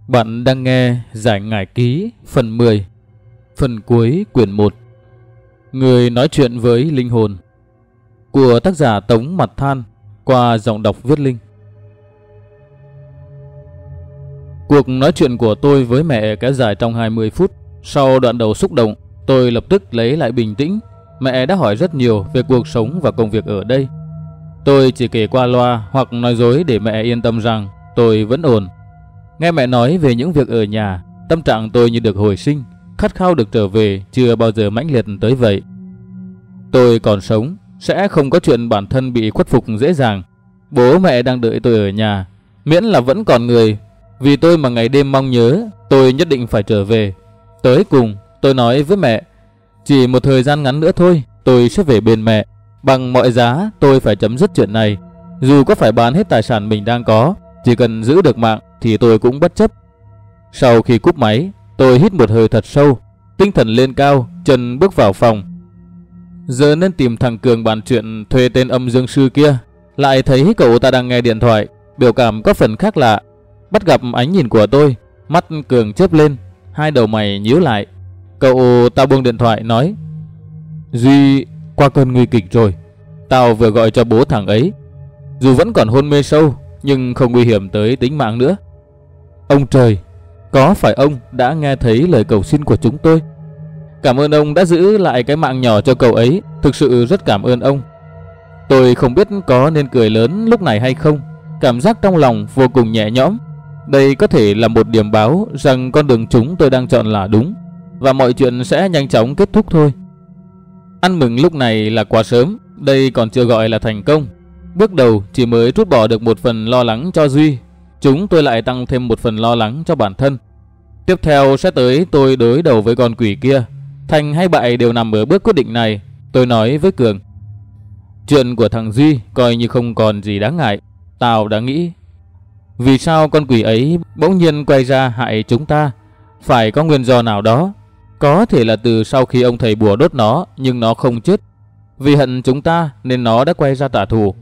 Bạn đang nghe Giải Ngải Ký phần 10, phần cuối quyển 1. Người nói chuyện với linh hồn, của tác giả Tống Mặt Than, qua giọng đọc Viết Linh. Cuộc nói chuyện của tôi với mẹ kéo dài trong 20 phút. Sau đoạn đầu xúc động, tôi lập tức lấy lại bình tĩnh. Mẹ đã hỏi rất nhiều về cuộc sống và công việc ở đây. Tôi chỉ kể qua loa hoặc nói dối để mẹ yên tâm rằng tôi vẫn ổn. Nghe mẹ nói về những việc ở nhà, tâm trạng tôi như được hồi sinh, khát khao được trở về chưa bao giờ mãnh liệt tới vậy. Tôi còn sống, sẽ không có chuyện bản thân bị khuất phục dễ dàng. Bố mẹ đang đợi tôi ở nhà, miễn là vẫn còn người. Vì tôi mà ngày đêm mong nhớ, tôi nhất định phải trở về. Tới cùng, tôi nói với mẹ, chỉ một thời gian ngắn nữa thôi, tôi sẽ về bên mẹ. Bằng mọi giá, tôi phải chấm dứt chuyện này. Dù có phải bán hết tài sản mình đang có, chỉ cần giữ được mạng thì tôi cũng bất chấp. Sau khi cúp máy, tôi hít một hơi thật sâu, tinh thần lên cao, chân bước vào phòng. Giờ nên tìm thằng Cường bàn chuyện thuê tên âm dương sư kia. Lại thấy cậu ta đang nghe điện thoại, biểu cảm có phần khác lạ. Bắt gặp ánh nhìn của tôi, mắt Cường chớp lên, hai đầu mày nhíu lại. Cậu ta buông điện thoại nói, Duy qua cơn nguy kịch rồi. Tao vừa gọi cho bố thằng ấy. Dù vẫn còn hôn mê sâu, nhưng không nguy hiểm tới tính mạng nữa. Ông trời, có phải ông đã nghe thấy lời cầu xin của chúng tôi? Cảm ơn ông đã giữ lại cái mạng nhỏ cho cậu ấy. Thực sự rất cảm ơn ông. Tôi không biết có nên cười lớn lúc này hay không. Cảm giác trong lòng vô cùng nhẹ nhõm. Đây có thể là một điểm báo rằng con đường chúng tôi đang chọn là đúng, và mọi chuyện sẽ nhanh chóng kết thúc thôi. Ăn mừng lúc này là quá sớm. Đây còn chưa gọi là thành công. Bước đầu chỉ mới trút bỏ được một phần lo lắng cho Duy. Chúng tôi lại tăng thêm một phần lo lắng cho bản thân. Tiếp theo sẽ tới tôi đối đầu với con quỷ kia. Thành hay bại đều nằm ở bước quyết định này. Tôi nói với Cường, chuyện của thằng Duy coi như không còn gì đáng ngại. Tao đã nghĩ, vì sao con quỷ ấy bỗng nhiên quay ra hại chúng ta? Phải có nguyên do nào đó. Có thể là từ sau khi ông thầy bùa đốt nó, nhưng nó không chết. Vì hận chúng ta nên nó đã quay ra trả thù.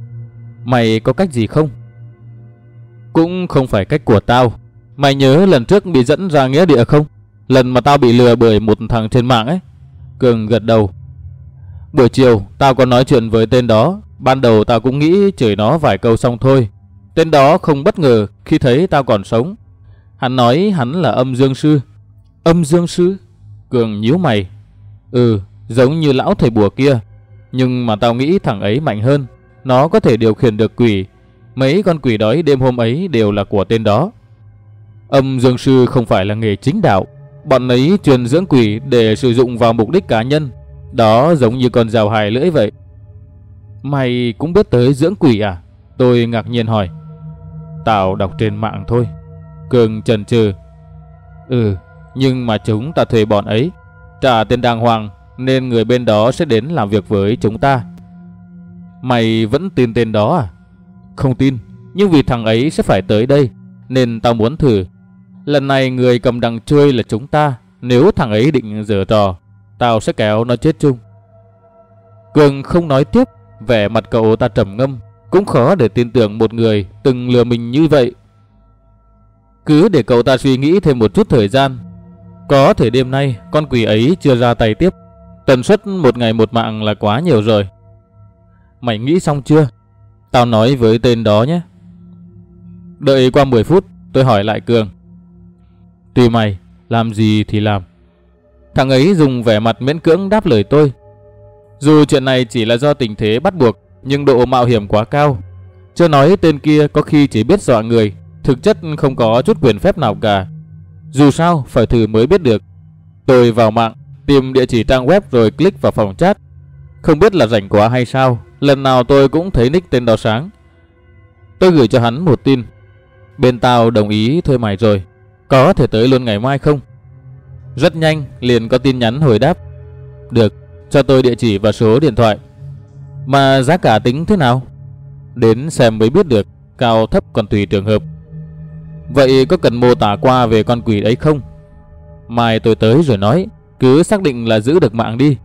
Mày có cách gì không? Cũng không phải cách của tao. Mày nhớ lần trước bị dẫn ra nghĩa địa không? Lần mà tao bị lừa bởi một thằng trên mạng ấy. Cường gật đầu. Buổi chiều tao có nói chuyện với tên đó. Ban đầu tao cũng nghĩ chửi nó vài câu xong thôi. Tên đó không bất ngờ khi thấy tao còn sống. Hắn nói hắn là âm dương sư. Âm dương sư? Cường nhíu mày. Giống như lão thầy bùa kia. Nhưng mà tao nghĩ thằng ấy mạnh hơn. Nó có thể điều khiển được quỷ. Mấy con quỷ đói đêm hôm ấy đều là của tên đó. Âm dương sư không phải là nghề chính đạo. Bọn ấy truyền dưỡng quỷ để sử dụng vào mục đích cá nhân. Đó giống như con rào hai lưỡi vậy. Mày cũng biết tới dưỡng quỷ à? Tôi ngạc nhiên hỏi. Tao đọc trên mạng thôi. Cường chần chừ. Nhưng mà chúng ta thuê bọn ấy, trả tiền đàng hoàng, nên người bên đó sẽ đến làm việc với chúng ta. Mày vẫn tin tên đó à? Không tin, nhưng vì thằng ấy sẽ phải tới đây, nên tao muốn thử. Lần này người cầm đằng chuôi là chúng ta. Nếu thằng ấy định giở trò, tao sẽ kéo nó chết chung. Cường không nói tiếp. Vẻ mặt cậu ta trầm ngâm. Cũng khó để tin tưởng một người từng lừa mình như vậy. Cứ để cậu ta suy nghĩ thêm một chút thời gian. Có thể đêm nay con quỷ ấy chưa ra tay tiếp. Tần suất một ngày một mạng là quá nhiều rồi. Mày nghĩ xong chưa? Tao nói với tên đó nhé. Đợi qua 10 phút tôi hỏi lại Cường. Tùy mày, làm gì thì làm. Thằng ấy dùng vẻ mặt miễn cưỡng đáp lời tôi. Dù chuyện này chỉ là do tình thế bắt buộc, nhưng độ mạo hiểm quá cao. Chưa nói tên kia có khi chỉ biết dọa người, thực chất không có chút quyền phép nào cả. Dù sao phải thử mới biết được. Tôi vào mạng, tìm địa chỉ trang web rồi click vào phòng chat. Không biết là rảnh quá hay sao, lần nào tôi cũng thấy nick tên đó sáng. Tôi gửi cho hắn một tin. Bên tao đồng ý thuê mày rồi. Có thể tới luôn ngày mai không? Rất nhanh liền có tin nhắn hồi đáp. Được, cho tôi địa chỉ và số điện thoại. Mà giá cả tính thế nào? Đến xem mới biết được, cao thấp còn tùy trường hợp. Vậy có cần mô tả qua về con quỷ ấy không? Mai tôi tới rồi nói. Cứ xác định là giữ được mạng đi.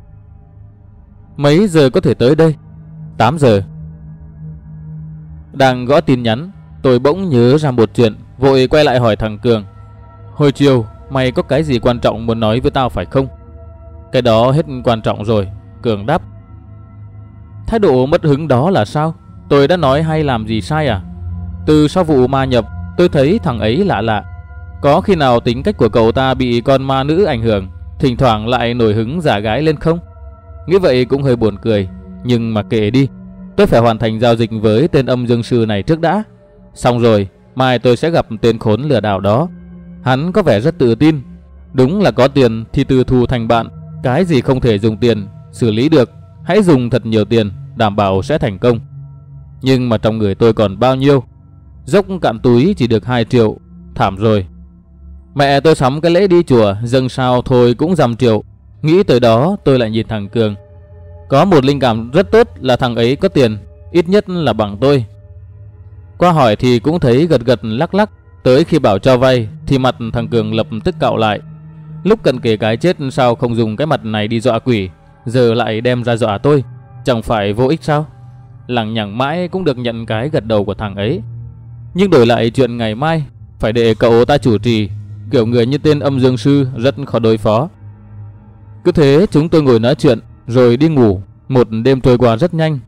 Mấy giờ có thể tới đây? 8 giờ. Đang gõ tin nhắn, tôi bỗng nhớ ra một chuyện. vội quay lại hỏi thằng Cường. Hồi chiều mày có cái gì quan trọng muốn nói với tao phải không? Cái đó hết quan trọng rồi, Cường đáp. Thái độ mất hứng đó là sao? Tôi đã nói hay làm gì sai à? Từ sau vụ ma nhập, tôi thấy thằng ấy lạ lạ. Có khi nào tính cách của cậu ta bị con ma nữ ảnh hưởng, thỉnh thoảng lại nổi hứng giả gái lên không? Nghĩ vậy cũng hơi buồn cười, nhưng mà kệ đi. Tôi phải hoàn thành giao dịch với tên âm dương sư này trước đã. Xong rồi, mai tôi sẽ gặp tên khốn lừa đảo đó. Hắn có vẻ rất tự tin. Đúng là có tiền thì từ thù thành bạn. Cái gì không thể dùng tiền xử lý được, hãy dùng thật nhiều tiền, đảm bảo sẽ thành công. Nhưng mà trong người tôi còn bao nhiêu? Dốc cạn túi chỉ được 2 triệu. Thảm rồi. Mẹ tôi sắm cái lễ đi chùa dâng sao thôi cũng dăm triệu. Nghĩ tới đó tôi lại nhìn thằng Cường. Có một linh cảm rất tốt là thằng ấy có tiền, ít nhất là bằng tôi. Qua hỏi thì cũng thấy gật gật lắc lắc. Tới khi bảo cho vay thì mặt thằng Cường lập tức cạo lại. Lúc cần kể cái chết sao không dùng cái mặt này đi dọa quỷ, giờ lại đem ra dọa tôi, chẳng phải vô ích sao? Lằng nhằng mãi cũng được nhận cái gật đầu của thằng ấy. Nhưng đổi lại chuyện ngày mai phải để cậu ta chủ trì. Kiểu người như tên âm dương sư rất khó đối phó. Cứ thế chúng tôi ngồi nói chuyện rồi đi ngủ. Một đêm trôi qua rất nhanh.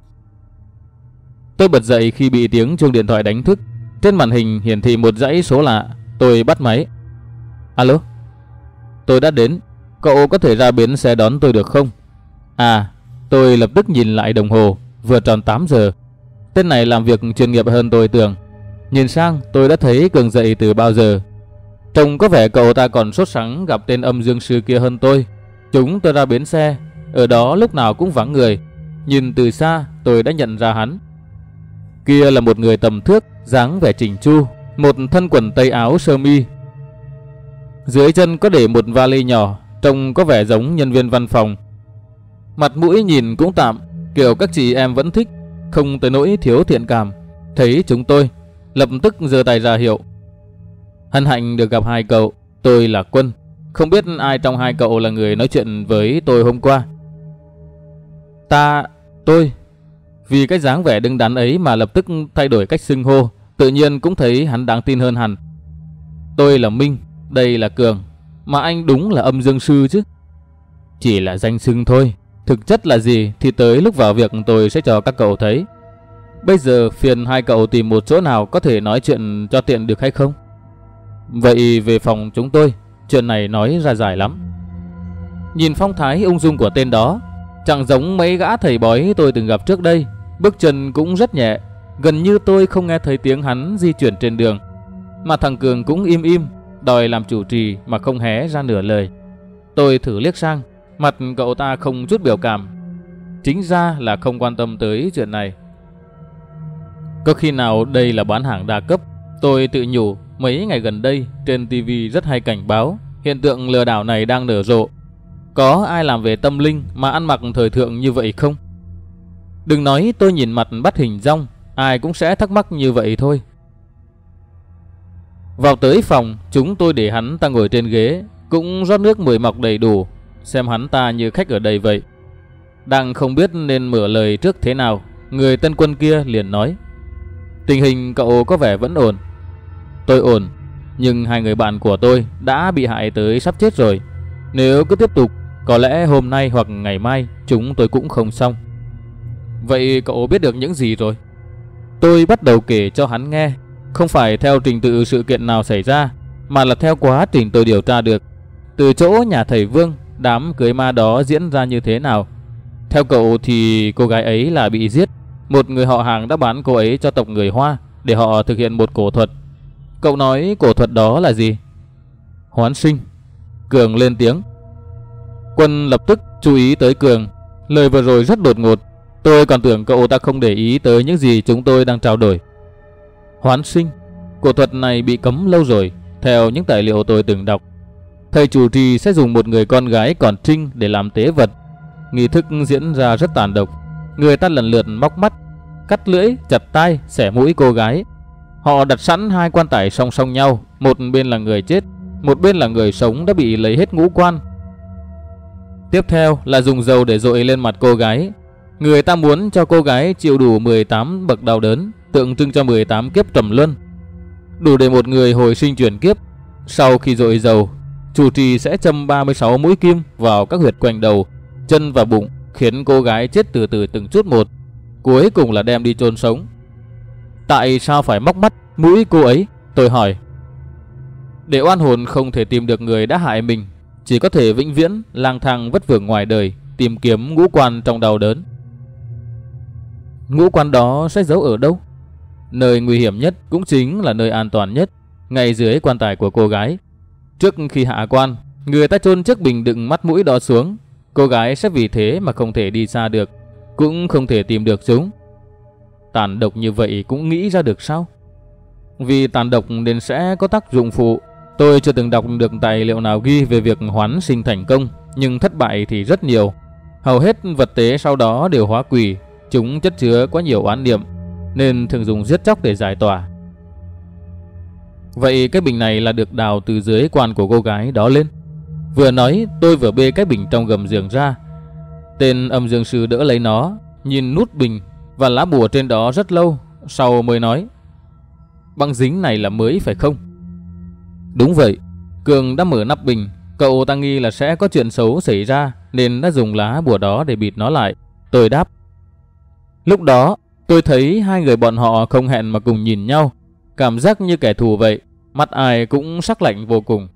Tôi bật dậy khi bị tiếng chuông điện thoại đánh thức. Trên màn hình hiển thị một dãy số lạ. Tôi bắt máy. Alo. Tôi đã đến. Cậu có thể ra bến xe đón tôi được không? À. Tôi lập tức nhìn lại đồng hồ. Vừa tròn 8 giờ. Tên này làm việc chuyên nghiệp hơn tôi tưởng. Nhìn sang tôi đã thấy Cường dậy từ bao giờ. Trông có vẻ cậu ta còn sốt sắng gặp tên âm dương sư kia hơn tôi. Chúng tôi ra bến xe. Ở đó lúc nào cũng vắng người. Nhìn từ xa tôi đã nhận ra hắn. Kia là một người tầm thước, dáng vẻ chỉnh chu, một thân quần tây áo sơ mi. Dưới chân có để một vali nhỏ, trông có vẻ giống nhân viên văn phòng. Mặt mũi nhìn cũng tạm, kiểu các chị em vẫn thích, không tới nỗi thiếu thiện cảm. Thấy chúng tôi, lập tức giơ tay ra hiệu. Hân hạnh được gặp hai cậu, tôi là Quân. Không biết ai trong hai cậu là người nói chuyện với tôi hôm qua. Tôi. Vì cái dáng vẻ đứng đắn ấy mà lập tức thay đổi cách xưng hô, tự nhiên cũng thấy hắn đáng tin hơn hẳn. Tôi là Minh, đây là Cường. Mà anh đúng là âm dương sư chứ? Chỉ là danh xưng thôi, thực chất là gì thì tới lúc vào việc tôi sẽ cho các cậu thấy. Bây giờ phiền hai cậu tìm một chỗ nào có thể nói chuyện cho tiện được hay không? Vậy về phòng chúng tôi, chuyện này nói ra dài lắm. Nhìn phong thái ung dung của tên đó, chẳng giống mấy gã thầy bói tôi từng gặp trước đây. Bước chân cũng rất nhẹ, gần như tôi không nghe thấy tiếng hắn di chuyển trên đường. Mà thằng Cường cũng im im, đòi làm chủ trì mà không hé ra nửa lời. Tôi thử liếc sang, mặt cậu ta không chút biểu cảm. Chính ra là không quan tâm tới chuyện này. Có khi nào đây là bán hàng đa cấp? Tôi tự nhủ. Mấy ngày gần đây trên TV rất hay cảnh báo hiện tượng lừa đảo này đang nở rộ. Có ai làm về tâm linh mà ăn mặc thời thượng như vậy không? Đừng nói tôi nhìn mặt bắt hình dong, ai cũng sẽ thắc mắc như vậy thôi. Vào tới phòng, chúng tôi để hắn ta ngồi trên ghế, cũng rót nước mùi mọc đầy đủ, xem hắn ta như khách ở đây vậy. Đang không biết nên mở lời trước thế nào, người tân Quân kia liền nói: tình hình cậu có vẻ vẫn ổn. Tôi ổn, nhưng hai người bạn của tôi đã bị hại tới sắp chết rồi. Nếu cứ tiếp tục, có lẽ hôm nay hoặc ngày mai chúng tôi cũng không xong. Vậy cậu biết được những gì rồi? Tôi bắt đầu kể cho hắn nghe. Không phải theo trình tự sự kiện nào xảy ra, mà là theo quá trình tôi điều tra được. Từ chỗ nhà thầy Vương, đám cưới ma đó diễn ra như thế nào. Theo cậu thì cô gái ấy là bị giết. Một người họ hàng đã bán cô ấy cho tộc người Hoa để họ thực hiện một cổ thuật. Cậu nói cổ thuật đó là gì? Hoán sinh. Cường lên tiếng. Quân lập tức chú ý tới Cường. Lời vừa rồi rất đột ngột. Tôi còn tưởng cậu ta không để ý tới những gì chúng tôi đang trao đổi. Hoán sinh. Cổ thuật này bị cấm lâu rồi. Theo những tài liệu tôi từng đọc, thầy chủ trì sẽ dùng một người con gái còn trinh để làm tế vật. Nghi thức diễn ra rất tàn độc. Người ta lần lượt móc mắt, cắt lưỡi, chặt tai, xẻ mũi cô gái. Họ đặt sẵn hai quan tài song song nhau. Một bên là người chết, một bên là người sống đã bị lấy hết ngũ quan. Tiếp theo là dùng dầu để dội lên mặt cô gái. Người ta muốn cho cô gái chịu đủ 18 bậc đau đớn, tượng trưng cho 18 kiếp trầm luân. đủ để một người hồi sinh chuyển kiếp. Sau khi dội dầu, chủ trì sẽ châm 36 mũi kim vào các huyệt quanh đầu, chân và bụng, khiến cô gái chết từ từ từng chút một, cuối cùng là đem đi chôn sống. Tại sao phải móc mắt, mũi cô ấy? Tôi hỏi. Để oan hồn không thể tìm được người đã hại mình, chỉ có thể vĩnh viễn lang thang vất vưởng ngoài đời, tìm kiếm ngũ quan trong đau đớn. Ngũ quan đó sẽ giấu ở đâu? Nơi nguy hiểm nhất cũng chính là nơi an toàn nhất, ngay dưới quan tài của cô gái. Trước khi hạ quan, người ta chôn chiếc bình đựng mắt mũi đó xuống. Cô gái sẽ vì thế mà không thể đi xa được, cũng không thể tìm được chúng. Tàn độc như vậy cũng nghĩ ra được sao? Vì tàn độc nên sẽ có tác dụng phụ. Tôi chưa từng đọc được tài liệu nào ghi về việc hoán sinh thành công, nhưng thất bại thì rất nhiều. Hầu hết vật tế sau đó đều hóa quỷ. Chúng chất chứa quá nhiều oán niệm, nên thường dùng giết chóc để giải tỏa. Vậy cái bình này là được đào từ dưới quan của cô gái đó lên. Vừa nói, tôi vừa bê cái bình trong gầm giường ra. Tên âm dương sư đỡ lấy nó, nhìn nút bình và lá bùa trên đó rất lâu, sau mới nói: băng dính này là mới phải không? Đúng vậy. Cường đã mở nắp bình. Cậu ta nghi là sẽ có chuyện xấu xảy ra, nên đã dùng lá bùa đó để bịt nó lại. Tôi đáp. Lúc đó tôi thấy hai người bọn họ không hẹn mà cùng nhìn nhau, cảm giác như kẻ thù vậy. Mắt ai cũng sắc lạnh vô cùng.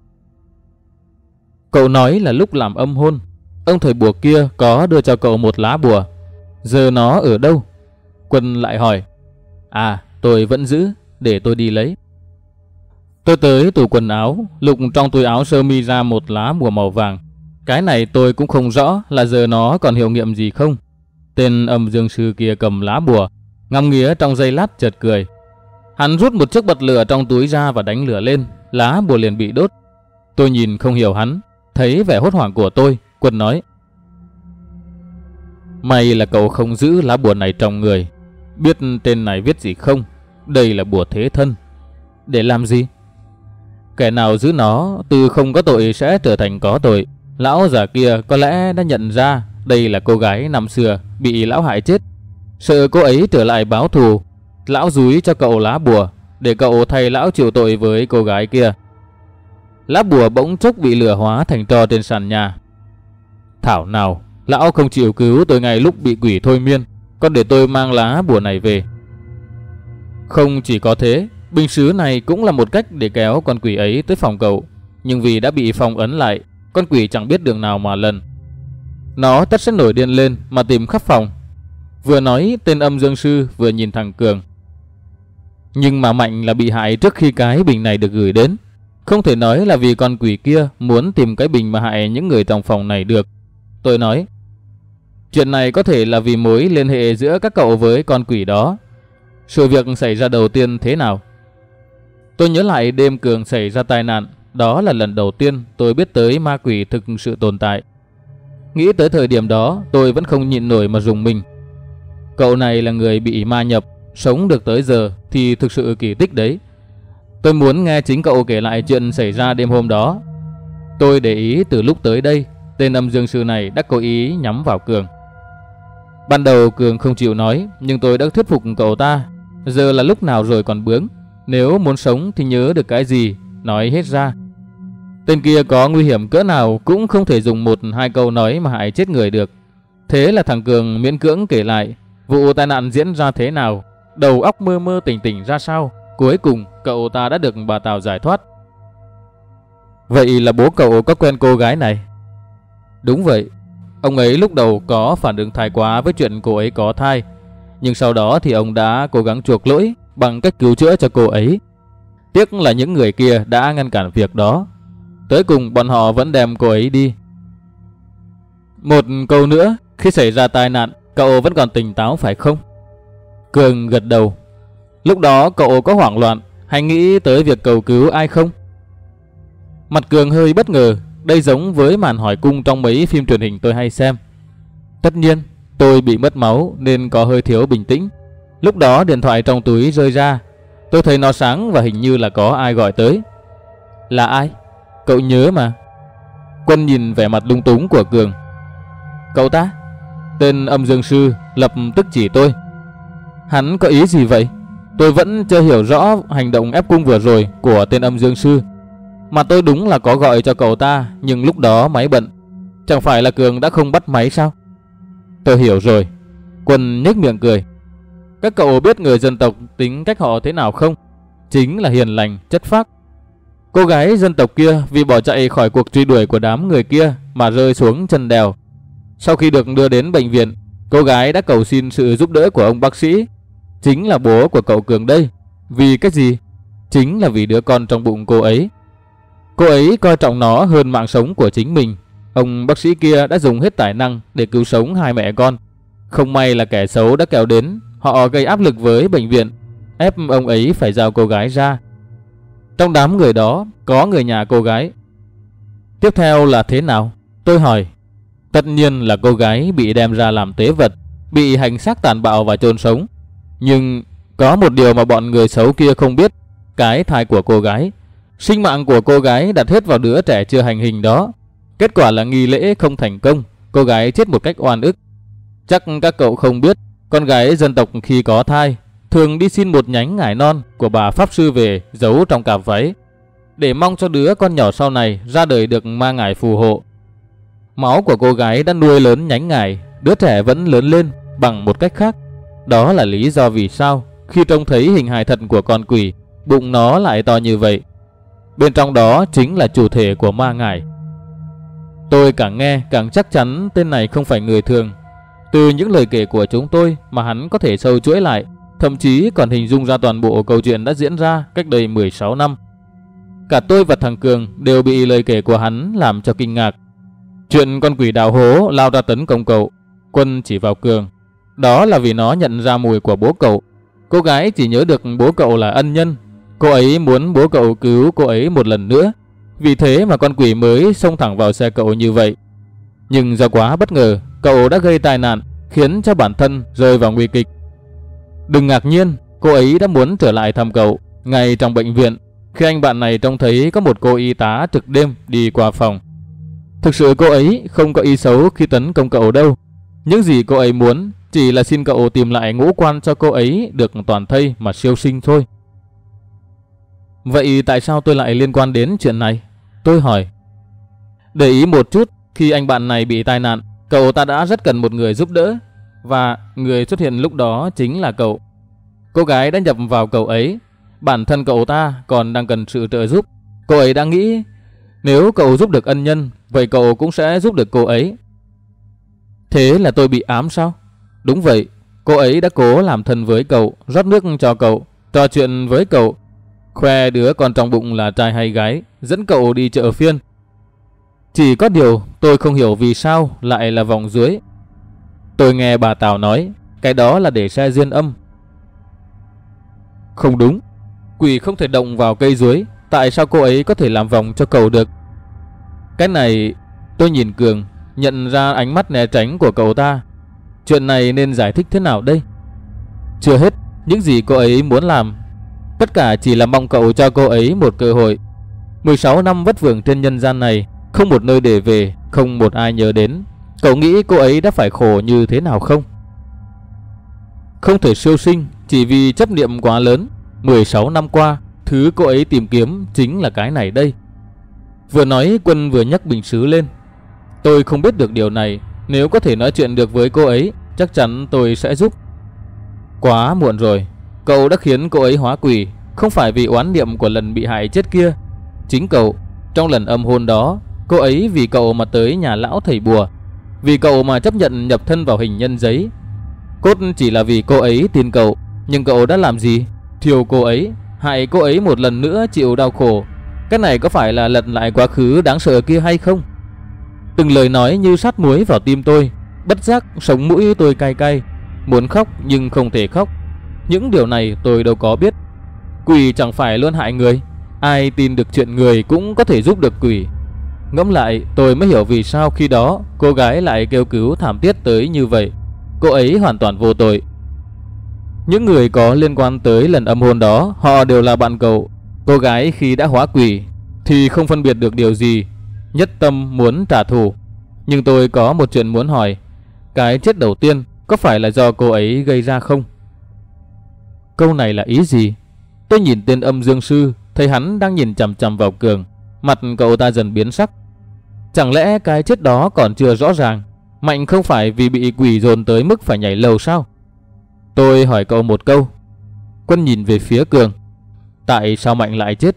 Cậu nói là lúc làm âm hôn, ông thầy bùa kia có đưa cho cậu một lá bùa. Giờ nó ở đâu? Quân lại hỏi. À, tôi vẫn giữ, để tôi đi lấy. Tôi tới tủ quần áo, lục trong túi áo sơ mi ra một lá bùa màu vàng. Cái này tôi cũng không rõ là giờ nó còn hiệu nghiệm gì không. Tên âm dương sư kia cầm lá bùa, ngắm nghía trong giây lát chợt cười. Hắn rút một chiếc bật lửa trong túi ra và đánh lửa lên, lá bùa liền bị đốt. Tôi nhìn không hiểu hắn, thấy vẻ hốt hoảng của tôi. Quân nói: may là cậu không giữ lá bùa này trong người. Biết tên này viết gì không? Đây là bùa thế thân. Để làm gì? Kẻ nào giữ nó từ không có tội sẽ trở thành có tội. Lão già kia có lẽ đã nhận ra đây là cô gái năm xưa bị lão hại chết. Sợ cô ấy trở lại báo thù, lão dúi cho cậu lá bùa để cậu thay lão chịu tội với cô gái kia. Lá bùa bỗng chốc bị lửa hóa thành tro trên sàn nhà. Thảo nào lão không chịu cứu tôi ngay lúc bị quỷ thôi miên, còn để tôi mang lá bùa này về. Không chỉ có thế, bình sứ này cũng là một cách để kéo con quỷ ấy tới phòng cậu. Nhưng vì đã bị phong ấn lại, con quỷ chẳng biết đường nào mà lần. Nó tất sẽ nổi điên lên mà tìm khắp phòng. Vừa nói, tên âm dương sư vừa nhìn thằng Cường. Nhưng mà Mạnh là bị hại trước khi cái bình này được gửi đến. Không thể nói là vì con quỷ kia muốn tìm cái bình mà hại những người trong phòng này được. Tôi nói: chuyện này có thể là vì mối liên hệ giữa các cậu với con quỷ đó. Sự việc xảy ra đầu tiên thế nào? Tôi nhớ lại đêm Cường xảy ra tai nạn. Đó là lần đầu tiên tôi biết tới ma quỷ thực sự tồn tại. Nghĩ tới thời điểm đó, tôi vẫn không nhịn nổi mà rùng mình. Cậu này là người bị ma nhập, sống được tới giờ thì thực sự kỳ tích đấy. Tôi muốn nghe chính cậu kể lại chuyện xảy ra đêm hôm đó. Tôi để ý từ lúc tới đây, tên âm dương sư này đã cố ý nhắm vào Cường. Ban đầu Cường không chịu nói, nhưng tôi đã thuyết phục cậu ta. Giờ là lúc nào rồi còn bướng. Nếu muốn sống thì nhớ được cái gì, nói hết ra. Tên kia có nguy hiểm cỡ nào cũng không thể dùng một hai câu nói mà hại chết người được. Thế là thằng Cường miễn cưỡng kể lại vụ tai nạn diễn ra thế nào, đầu óc mơ mơ tỉnh tỉnh ra sao. Cuối cùng cậu ta đã được bà Tào giải thoát. Vậy là bố cậu có quen cô gái này? Đúng vậy. Ông ấy lúc đầu có phản ứng thái quá với chuyện cô ấy có thai, nhưng sau đó thì ông đã cố gắng chuộc lỗi bằng cách cứu chữa cho cô ấy. Tiếc là những người kia đã ngăn cản việc đó. Tới cùng bọn họ vẫn đem cô ấy đi. Một câu nữa, khi xảy ra tai nạn, cậu vẫn còn tỉnh táo phải không? Cường gật đầu. Lúc đó cậu có hoảng loạn hay nghĩ tới việc cầu cứu ai không? Mặt Cường hơi bất ngờ. Đây giống với màn hỏi cung trong mấy phim truyền hình tôi hay xem. Tất nhiên, tôi bị mất máu nên có hơi thiếu bình tĩnh. Lúc đó điện thoại trong túi rơi ra. Tôi thấy nó sáng và hình như là có ai gọi tới. Là ai? Cậu nhớ mà. Quân nhìn vẻ mặt lung túng của Cường. Cậu ta? Tên âm dương sư lập tức chỉ tôi. Hắn có ý gì vậy? Tôi vẫn chưa hiểu rõ hành động ép cung vừa rồi của tên âm dương sư. Mà tôi đúng là có gọi cho cậu ta, nhưng lúc đó máy bận. Chẳng phải là Cường đã không bắt máy sao? Tôi hiểu rồi. Quân nhếch miệng cười. Các cậu biết người dân tộc tính cách họ thế nào không? Chính là hiền lành, chất phác. Cô gái dân tộc kia vì bỏ chạy khỏi cuộc truy đuổi của đám người kia mà rơi xuống chân đèo. Sau khi được đưa đến bệnh viện, cô gái đã cầu xin sự giúp đỡ của ông bác sĩ, chính là bố của cậu Cường đây. Vì cái gì? Chính là vì đứa con trong bụng cô ấy. Cô ấy coi trọng nó hơn mạng sống của chính mình. Ông bác sĩ kia đã dùng hết tài năng để cứu sống hai mẹ con. Không may là kẻ xấu đã kéo đến, họ gây áp lực với bệnh viện, ép ông ấy phải giao cô gái ra. Trong đám người đó có người nhà cô gái. Tiếp theo là thế nào? Tôi hỏi. Tất nhiên là cô gái bị đem ra làm tế vật, bị hành xác tàn bạo và chôn sống. Nhưng có một điều mà bọn người xấu kia không biết, cái thai của cô gái. Sinh mạng của cô gái đặt hết vào đứa trẻ chưa hành hình đó. Kết quả là nghi lễ không thành công, cô gái chết một cách oan ức. Chắc các cậu không biết, con gái dân tộc khi có thai thường đi xin một nhánh ngải non của bà pháp sư về giấu trong cạp váy, để mong cho đứa con nhỏ sau này ra đời được ma ngải phù hộ. Máu của cô gái đã nuôi lớn nhánh ngải, đứa trẻ vẫn lớn lên bằng một cách khác. Đó là lý do vì sao khi trông thấy hình hài thật của con quỷ, bụng nó lại to như vậy. Bên trong đó chính là chủ thể của ma ngải. Tôi càng nghe càng chắc chắn tên này không phải người thường. Từ những lời kể của chúng tôi mà hắn có thể sâu chuỗi lại, thậm chí còn hình dung ra toàn bộ câu chuyện đã diễn ra cách đây 16 năm. Cả tôi và thằng Cường đều bị lời kể của hắn làm cho kinh ngạc. Chuyện con quỷ đào hố lao ra tấn công cậu, Quân chỉ vào Cường. Đó là vì nó nhận ra mùi của bố cậu. Cô gái chỉ nhớ được bố cậu là ân nhân. Cô ấy muốn bố cậu cứu cô ấy một lần nữa. Vì thế mà con quỷ mới xông thẳng vào xe cậu như vậy. Nhưng do quá bất ngờ, cậu đã gây tai nạn, khiến cho bản thân rơi vào nguy kịch. Đừng ngạc nhiên, cô ấy đã muốn trở lại thăm cậu ngay trong bệnh viện, khi anh bạn này trông thấy có một cô y tá trực đêm đi qua phòng. Thực sự cô ấy không có ý xấu khi tấn công cậu đâu. Những gì cô ấy muốn chỉ là xin cậu tìm lại ngũ quan cho cô ấy được toàn thây mà siêu sinh thôi. Vậy tại sao tôi lại liên quan đến chuyện này? Tôi hỏi. Để ý một chút, khi anh bạn này bị tai nạn, cậu ta đã rất cần một người giúp đỡ. Và người xuất hiện lúc đó chính là cậu. Cô gái đã nhập vào cậu ấy. Bản thân cậu ta còn đang cần sự trợ giúp. Cô ấy đã nghĩ nếu cậu giúp được ân nhân, vậy cậu cũng sẽ giúp được cô ấy. Thế là tôi bị ám sao? Đúng vậy, cô ấy đã cố làm thân với cậu, rót nước cho cậu, trò chuyện với cậu, khoe đứa con trong bụng là trai hay gái, dẫn cậu đi chợ phiên. Chỉ có điều tôi không hiểu vì sao lại là vòng dưới. Tôi nghe bà Tào nói cái đó là để xe duyên âm. Không đúng, quỷ không thể động vào cây dưới, tại sao cô ấy có thể làm vòng cho cậu được? Cái này, tôi nhìn Cường, nhận ra ánh mắt né tránh của cậu ta. Chuyện này nên giải thích thế nào đây? Chưa hết những gì cô ấy muốn làm, tất cả chỉ là mong cậu cho cô ấy một cơ hội. 16 năm vất vưởng trên nhân gian này, không một nơi để về, không một ai nhớ đến. Cậu nghĩ cô ấy đã phải khổ như thế nào không? Không thể siêu sinh chỉ vì chấp niệm quá lớn. 16 năm qua, thứ cô ấy tìm kiếm chính là cái này đây. Vừa nói, Quân vừa nhấc bình sứ lên. Tôi không biết được điều này. Nếu có thể nói chuyện được với cô ấy, chắc chắn tôi sẽ giúp. Quá muộn rồi. Cậu đã khiến cô ấy hóa quỷ, không phải vì oán niệm của lần bị hại chết kia. Chính cậu, trong lần âm hôn đó, cô ấy vì cậu mà tới nhà lão thầy bùa, vì cậu mà chấp nhận nhập thân vào hình nhân giấy. Cốt chỉ là vì cô ấy tin cậu. Nhưng cậu đã làm gì? Thiêu cô ấy, hại cô ấy một lần nữa chịu đau khổ. Cái này có phải là lật lại quá khứ đáng sợ kia hay không? Từng lời nói như sát muối vào tim tôi. Bất giác sống mũi tôi cay cay, muốn khóc nhưng không thể khóc. Những điều này tôi đâu có biết. Quỷ chẳng phải luôn hại người. Ai tin được chuyện người cũng có thể giúp được quỷ. Ngẫm lại tôi mới hiểu vì sao khi đó cô gái lại kêu cứu thảm thiết tới như vậy. Cô ấy hoàn toàn vô tội. Những người có liên quan tới lần âm hôn đó, họ đều là bạn cậu. Cô gái khi đã hóa quỷ thì không phân biệt được điều gì, nhất tâm muốn trả thù. Nhưng tôi có một chuyện muốn hỏi. Cái chết đầu tiên có phải là do cô ấy gây ra không? Câu này là ý gì? Tôi nhìn tên âm dương sư, thấy hắn đang nhìn chằm chằm vào Cường. Mặt cậu ta dần biến sắc. Chẳng lẽ cái chết đó còn chưa rõ ràng? Mạnh không phải vì bị quỷ dồn tới mức phải nhảy lầu sao? Tôi hỏi cậu một câu. Quân nhìn về phía Cường. Tại sao Mạnh lại chết?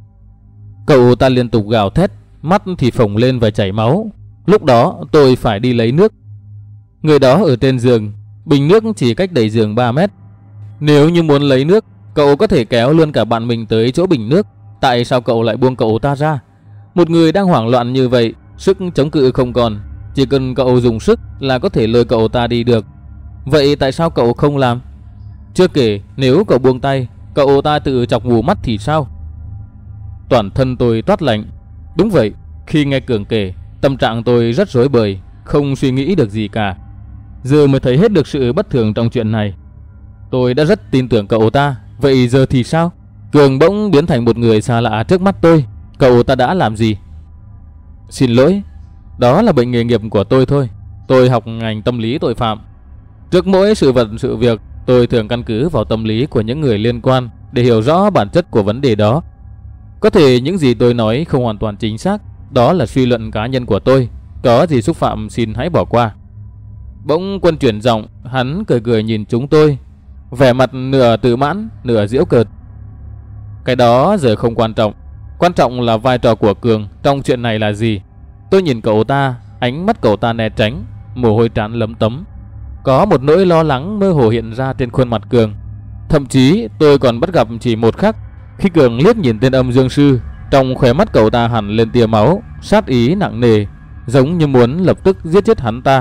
Cậu ta liên tục gào thét, mắt thì phồng lên và chảy máu. Lúc đó tôi phải đi lấy nước. Người đó ở trên giường, bình nước chỉ cách đẩy giường 3 mét. Nếu như muốn lấy nước, cậu có thể kéo luôn cả bạn mình tới chỗ bình nước. Tại sao cậu lại buông cậu ta ra? Một người đang hoảng loạn như vậy, sức chống cự không còn, chỉ cần cậu dùng sức là có thể lôi cậu ta đi được. Vậy tại sao cậu không làm? Chưa kể nếu cậu buông tay, cậu ta tự chọc mù mắt thì sao? Toàn thân tôi toát lạnh. Đúng vậy, khi nghe Cường kể, tâm trạng tôi rất rối bời, không suy nghĩ được gì cả. Giờ mới thấy hết được sự bất thường trong chuyện này. Tôi đã rất tin tưởng cậu ta, vậy giờ thì sao? Cường bỗng biến thành một người xa lạ trước mắt tôi. Cậu ta đã làm gì? Xin lỗi, đó là bệnh nghề nghiệp của tôi thôi. Tôi học ngành tâm lý tội phạm. Trước mỗi sự vật sự việc, tôi thường căn cứ vào tâm lý của những người liên quan để hiểu rõ bản chất của vấn đề đó. Có thể những gì tôi nói không hoàn toàn chính xác, đó là suy luận cá nhân của tôi. Có gì xúc phạm xin hãy bỏ qua. Bỗng Quân chuyển giọng, hắn cười cười nhìn chúng tôi, vẻ mặt nửa tự mãn, nửa giễu cợt. Cái đó giờ không quan trọng. Quan trọng là vai trò của Cường trong chuyện này là gì. Tôi nhìn cậu ta, ánh mắt cậu ta né tránh, mồ hôi trán lấm tấm. Có một nỗi lo lắng mơ hồ hiện ra trên khuôn mặt Cường. Thậm chí tôi còn bắt gặp chỉ một khắc, khi Cường liếc nhìn tên âm dương sư, trong khóe mắt cậu ta hằn lên tia máu, sát ý nặng nề, giống như muốn lập tức giết chết hắn ta.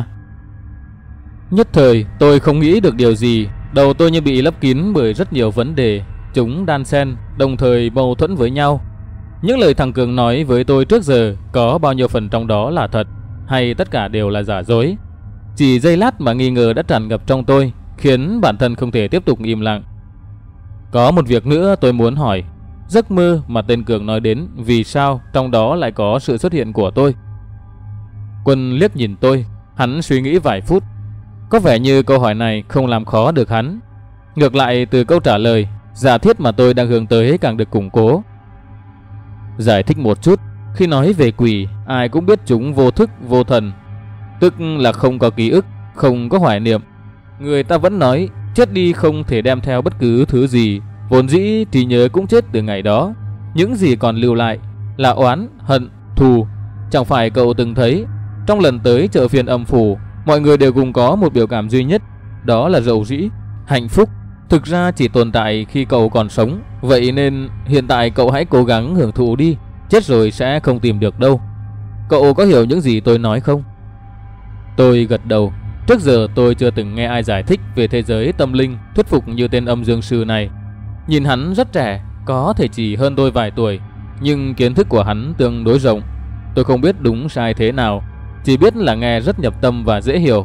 Nhất thời tôi không nghĩ được điều gì, đầu tôi như bị lấp kín bởi rất nhiều vấn đề, chúng đan xen, đồng thời mâu thuẫn với nhau. Những lời thằng Cường nói với tôi trước giờ có bao nhiêu phần trong đó là thật, hay tất cả đều là giả dối? Chỉ giây lát mà nghi ngờ đã tràn ngập trong tôi, khiến bản thân không thể tiếp tục im lặng. Có một việc nữa tôi muốn hỏi. Giấc mơ mà tên Cường nói đến, vì sao trong đó lại có sự xuất hiện của tôi? Quân liếc nhìn tôi, hắn suy nghĩ vài phút. Có vẻ như câu hỏi này không làm khó được hắn. Ngược lại, từ câu trả lời, giả thiết mà tôi đang hướng tới càng được củng cố. Giải thích một chút, khi nói về quỷ, ai cũng biết chúng vô thức, vô thần, tức là không có ký ức, không có hoài niệm. Người ta vẫn nói chết đi không thể đem theo bất cứ thứ gì, vốn dĩ trí nhớ cũng chết từ ngày đó. Những gì còn lưu lại là oán, hận, thù. Chẳng phải cậu từng thấy trong lần tới chợ phiên âm phủ, mọi người đều cùng có một biểu cảm duy nhất, đó là rầu rĩ, hạnh phúc. Thực ra chỉ tồn tại khi cậu còn sống. Vậy nên hiện tại cậu hãy cố gắng hưởng thụ đi, chết rồi sẽ không tìm được đâu. Cậu có hiểu những gì tôi nói không? Tôi gật đầu. Trước giờ tôi chưa từng nghe ai giải thích về thế giới tâm linh thuyết phục như tên âm dương sư này. Nhìn hắn rất trẻ, có thể chỉ hơn tôi vài tuổi, nhưng kiến thức của hắn tương đối rộng. Tôi không biết đúng sai thế nào, chỉ biết là nghe rất nhập tâm và dễ hiểu.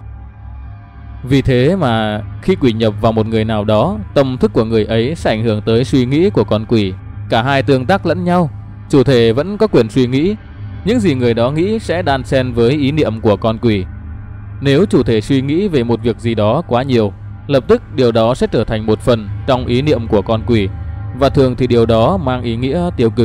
Vì thế mà khi quỷ nhập vào một người nào đó, tâm thức của người ấy sẽ ảnh hưởng tới suy nghĩ của con quỷ. Cả hai tương tác lẫn nhau, chủ thể vẫn có quyền suy nghĩ. Những gì người đó nghĩ sẽ đan xen với ý niệm của con quỷ. Nếu chủ thể suy nghĩ về một việc gì đó quá nhiều, lập tức điều đó sẽ trở thành một phần trong ý niệm của con quỷ, và thường thì điều đó mang ý nghĩa tiêu cực.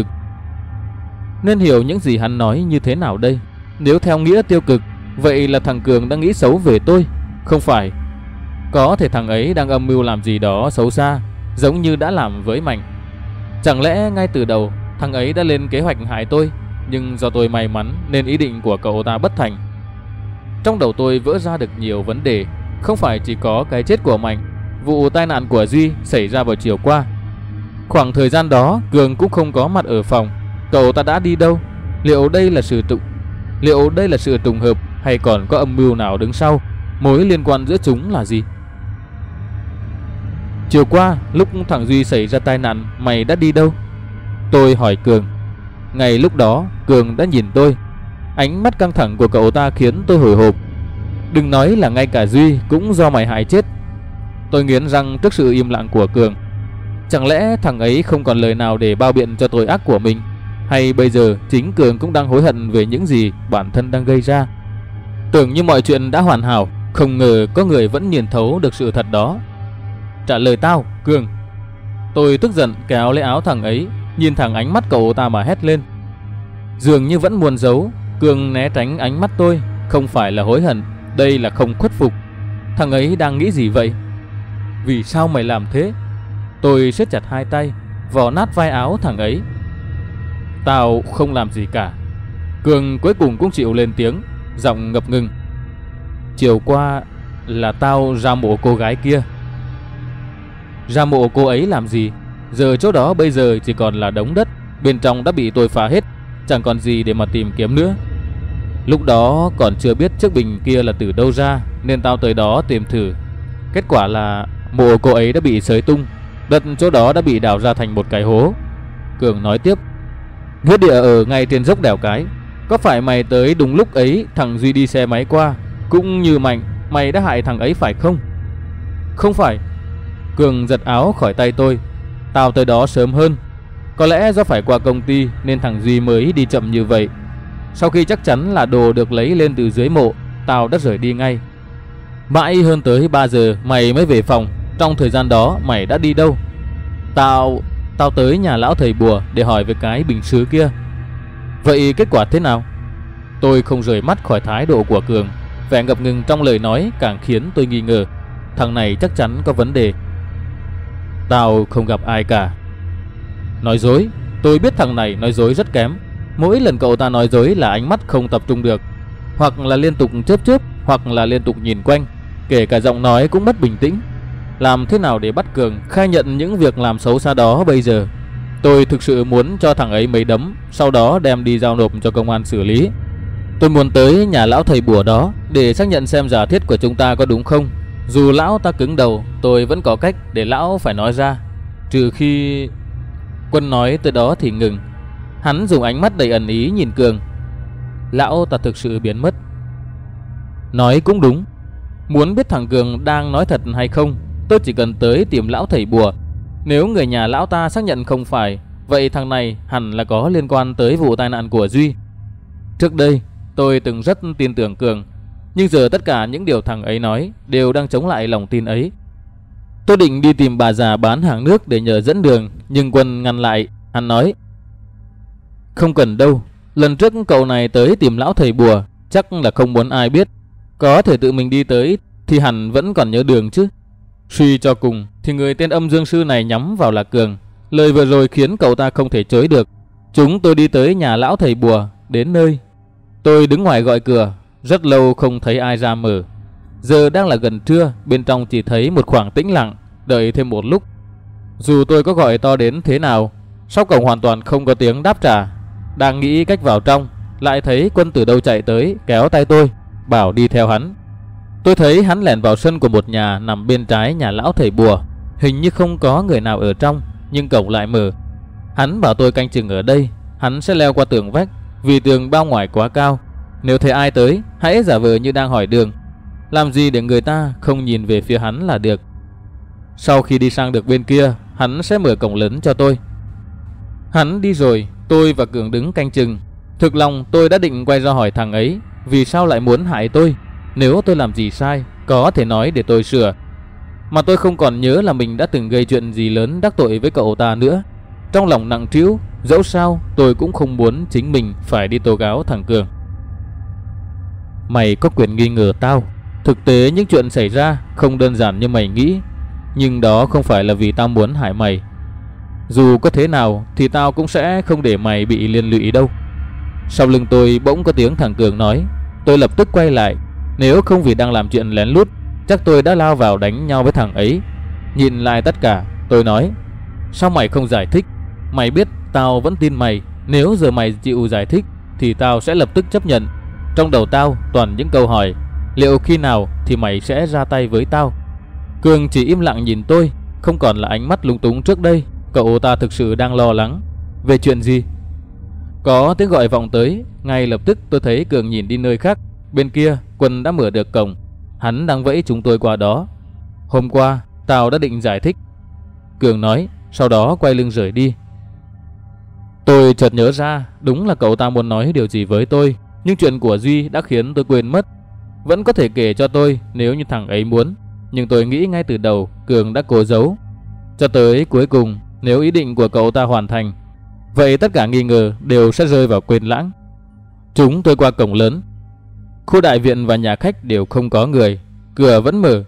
Nên hiểu những gì hắn nói như thế nào đây? Nếu theo nghĩa tiêu cực, vậy là thằng Cường đang nghĩ xấu về tôi. Không phải. Có thể thằng ấy đang âm mưu làm gì đó xấu xa, giống như đã làm với Mạnh. Chẳng lẽ ngay từ đầu thằng ấy đã lên kế hoạch hại tôi, nhưng do tôi may mắn nên ý định của cậu ta bất thành. Trong đầu tôi vỡ ra được nhiều vấn đề. Không phải chỉ có cái chết của Mạnh, vụ tai nạn của Duy xảy ra vào chiều qua. Khoảng thời gian đó Cường cũng không có mặt ở phòng. Cậu ta đã đi đâu? Liệu đây là sự trùng hợp hay còn có âm mưu nào đứng sau? Mối liên quan giữa chúng là gì? Chiều qua lúc thằng Duy xảy ra tai nạn, mày đã đi đâu? Tôi hỏi Cường. Ngay lúc đó Cường đã nhìn tôi. Ánh mắt căng thẳng của cậu ta khiến tôi hồi hộp. Đừng nói là ngay cả Duy cũng do mày hại chết. Tôi nghiến răng trước sự im lặng của Cường. Chẳng lẽ thằng ấy không còn lời nào để bao biện cho tội ác của mình? Hay bây giờ chính Cường cũng đang hối hận về những gì bản thân đang gây ra? Tưởng như mọi chuyện đã hoàn hảo, không ngờ có người vẫn nhìn thấu được sự thật đó. Trả lời tao, Cường. Tôi tức giận kéo lấy áo thằng ấy, nhìn thẳng ánh mắt cậu ta mà hét lên. Dường như vẫn muốn giấu, Cường né tránh ánh mắt tôi. Không phải là hối hận, đây là không khuất phục. Thằng ấy đang nghĩ gì vậy? Vì sao mày làm thế? Tôi siết chặt hai tay, vò nát vai áo thằng ấy. Tao không làm gì cả. Cường cuối cùng cũng chịu lên tiếng, giọng ngập ngừng. Chiều qua là tao ra mộ cô gái kia. Ra mộ cô ấy làm gì? Giờ chỗ đó bây giờ chỉ còn là đống đất, bên trong đã bị tôi phá hết, chẳng còn gì để mà tìm kiếm nữa. Lúc đó còn chưa biết chiếc bình kia là từ đâu ra, nên tao tới đó tìm thử. Kết quả là mộ cô ấy đã bị xới tung, đất chỗ đó đã bị đào ra thành một cái hố. Cường nói tiếp. Nghĩa địa ở ngay trên dốc đèo cái. Có phải mày tới đúng lúc ấy thằng Duy đi xe máy qua? Cũng như Mạnh, mày đã hại thằng ấy phải không? Không phải. Cường giật áo khỏi tay tôi. Tao tới đó sớm hơn. Có lẽ do phải qua công ty nên thằng Duy mới đi chậm như vậy. Sau khi chắc chắn là đồ được lấy lên từ dưới mộ, tao đã rời đi ngay. Mãi hơn tới 3 giờ mày mới về phòng. Trong thời gian đó mày đã đi đâu? Tao tới nhà lão thầy bùa để hỏi về cái bình sứ kia. Vậy kết quả thế nào? Tôi không rời mắt khỏi thái độ của Cường. Vẻ ngập ngừng trong lời nói càng khiến tôi nghi ngờ. Thằng này chắc chắn có vấn đề. Tao không gặp ai cả. Nói dối. Tôi biết thằng này nói dối rất kém. Mỗi lần cậu ta nói dối là ánh mắt không tập trung được, hoặc là liên tục chớp, hoặc là liên tục nhìn quanh. Kể cả giọng nói cũng mất bình tĩnh. Làm thế nào để bắt Cường khai nhận những việc làm xấu xa đó bây giờ? Tôi thực sự muốn cho thằng ấy mấy đấm, sau đó đem đi giao nộp cho công an xử lý. Tôi muốn tới nhà lão thầy bùa đó để xác nhận xem giả thiết của chúng ta có đúng không. Dù lão ta cứng đầu, tôi vẫn có cách để lão phải nói ra. Trừ khi... Quân nói tới đó thì ngừng. Hắn dùng ánh mắt đầy ẩn ý nhìn Cường. Lão ta thực sự biến mất. Nói cũng đúng. Muốn biết thằng Cường đang nói thật hay không, tôi chỉ cần tới tìm lão thầy bùa. Nếu người nhà lão ta xác nhận không phải, vậy thằng này hẳn là có liên quan tới vụ tai nạn của Duy. Trước đây tôi từng rất tin tưởng Cường, nhưng giờ tất cả những điều thằng ấy nói đều đang chống lại lòng tin ấy. Tôi định đi tìm bà già bán hàng nước để nhờ dẫn đường, nhưng Quân ngăn lại. Hắn nói: Không cần đâu. Lần trước cậu này tới tìm lão thầy bùa chắc là không muốn ai biết. Có thể tự mình đi tới thì hẳn vẫn còn nhớ đường chứ. Suy cho cùng thì người tên âm dương sư này nhắm vào là Cường. Lời vừa rồi khiến cậu ta không thể chối được. Chúng tôi đi tới nhà lão thầy bùa. Đến nơi, tôi đứng ngoài gọi cửa. Rất lâu không thấy ai ra mở. Giờ đang là gần trưa, bên trong chỉ thấy một khoảng tĩnh lặng. Đợi thêm một lúc, dù tôi có gọi to đến thế nào, sau cổng hoàn toàn không có tiếng đáp trả. Đang nghĩ cách vào trong, lại thấy Quân từ đâu chạy tới, kéo tay tôi, bảo đi theo hắn. Tôi thấy hắn lẻn vào sân của một nhà nằm bên trái nhà lão thầy bùa. Hình như không có người nào ở trong, nhưng cổng lại mở. Hắn bảo tôi canh chừng ở đây. Hắn sẽ leo qua tường vách, vì tường bao ngoài quá cao. Nếu thấy ai tới, hãy giả vờ như đang hỏi đường. Làm gì để người ta không nhìn về phía hắn là được. Sau khi đi sang được bên kia, hắn sẽ mở cổng lớn cho tôi. Hắn đi rồi, tôi và Cường đứng canh chừng. Thực lòng tôi đã định quay ra hỏi thằng ấy vì sao lại muốn hại tôi. Nếu tôi làm gì sai, có thể nói để tôi sửa. Mà tôi không còn nhớ là mình đã từng gây chuyện gì lớn đắc tội với cậu ta nữa. Trong lòng nặng trĩu, dẫu sao tôi cũng không muốn chính mình phải đi tố cáo thằng Cường. Mày có quyền nghi ngờ tao. Thực tế những chuyện xảy ra không đơn giản như mày nghĩ. Nhưng đó không phải là vì tao muốn hại mày. Dù có thế nào thì tao cũng sẽ không để mày bị liên lụy đâu. Sau lưng tôi bỗng có tiếng thằng Cường nói. Tôi lập tức quay lại. Nếu không vì đang làm chuyện lén lút, chắc tôi đã lao vào đánh nhau với thằng ấy. Nhìn lại tất cả, tôi nói: Sao mày không giải thích? Mày biết tao vẫn tin mày. Nếu giờ mày chịu giải thích thì tao sẽ lập tức chấp nhận. Trong đầu tao toàn những câu hỏi: liệu khi nào thì mày sẽ ra tay với tao? Cường chỉ im lặng nhìn tôi, không còn là ánh mắt lúng túng trước đây. Cậu ta thực sự đang lo lắng. Về chuyện gì? Có tiếng gọi vọng tới. Ngay lập tức tôi thấy Cường nhìn đi nơi khác. Bên kia Quân đã mở được cổng. Hắn đang vẫy chúng tôi qua đó. Hôm qua tao đã định giải thích, Cường nói, sau đó quay lưng rời đi. Tôi chợt nhớ ra, đúng là cậu ta muốn nói điều gì với tôi. Nhưng chuyện của Duy đã khiến tôi quên mất. Vẫn có thể kể cho tôi nếu như thằng ấy muốn. Nhưng tôi nghĩ ngay từ đầu Cường đã cố giấu. Cho tới cuối cùng Nếu ý định của cậu ta hoàn thành, vậy tất cả nghi ngờ đều sẽ rơi vào quên lãng. Chúng tôi qua cổng lớn. Khu đại viện và nhà khách đều không có người, cửa vẫn mở.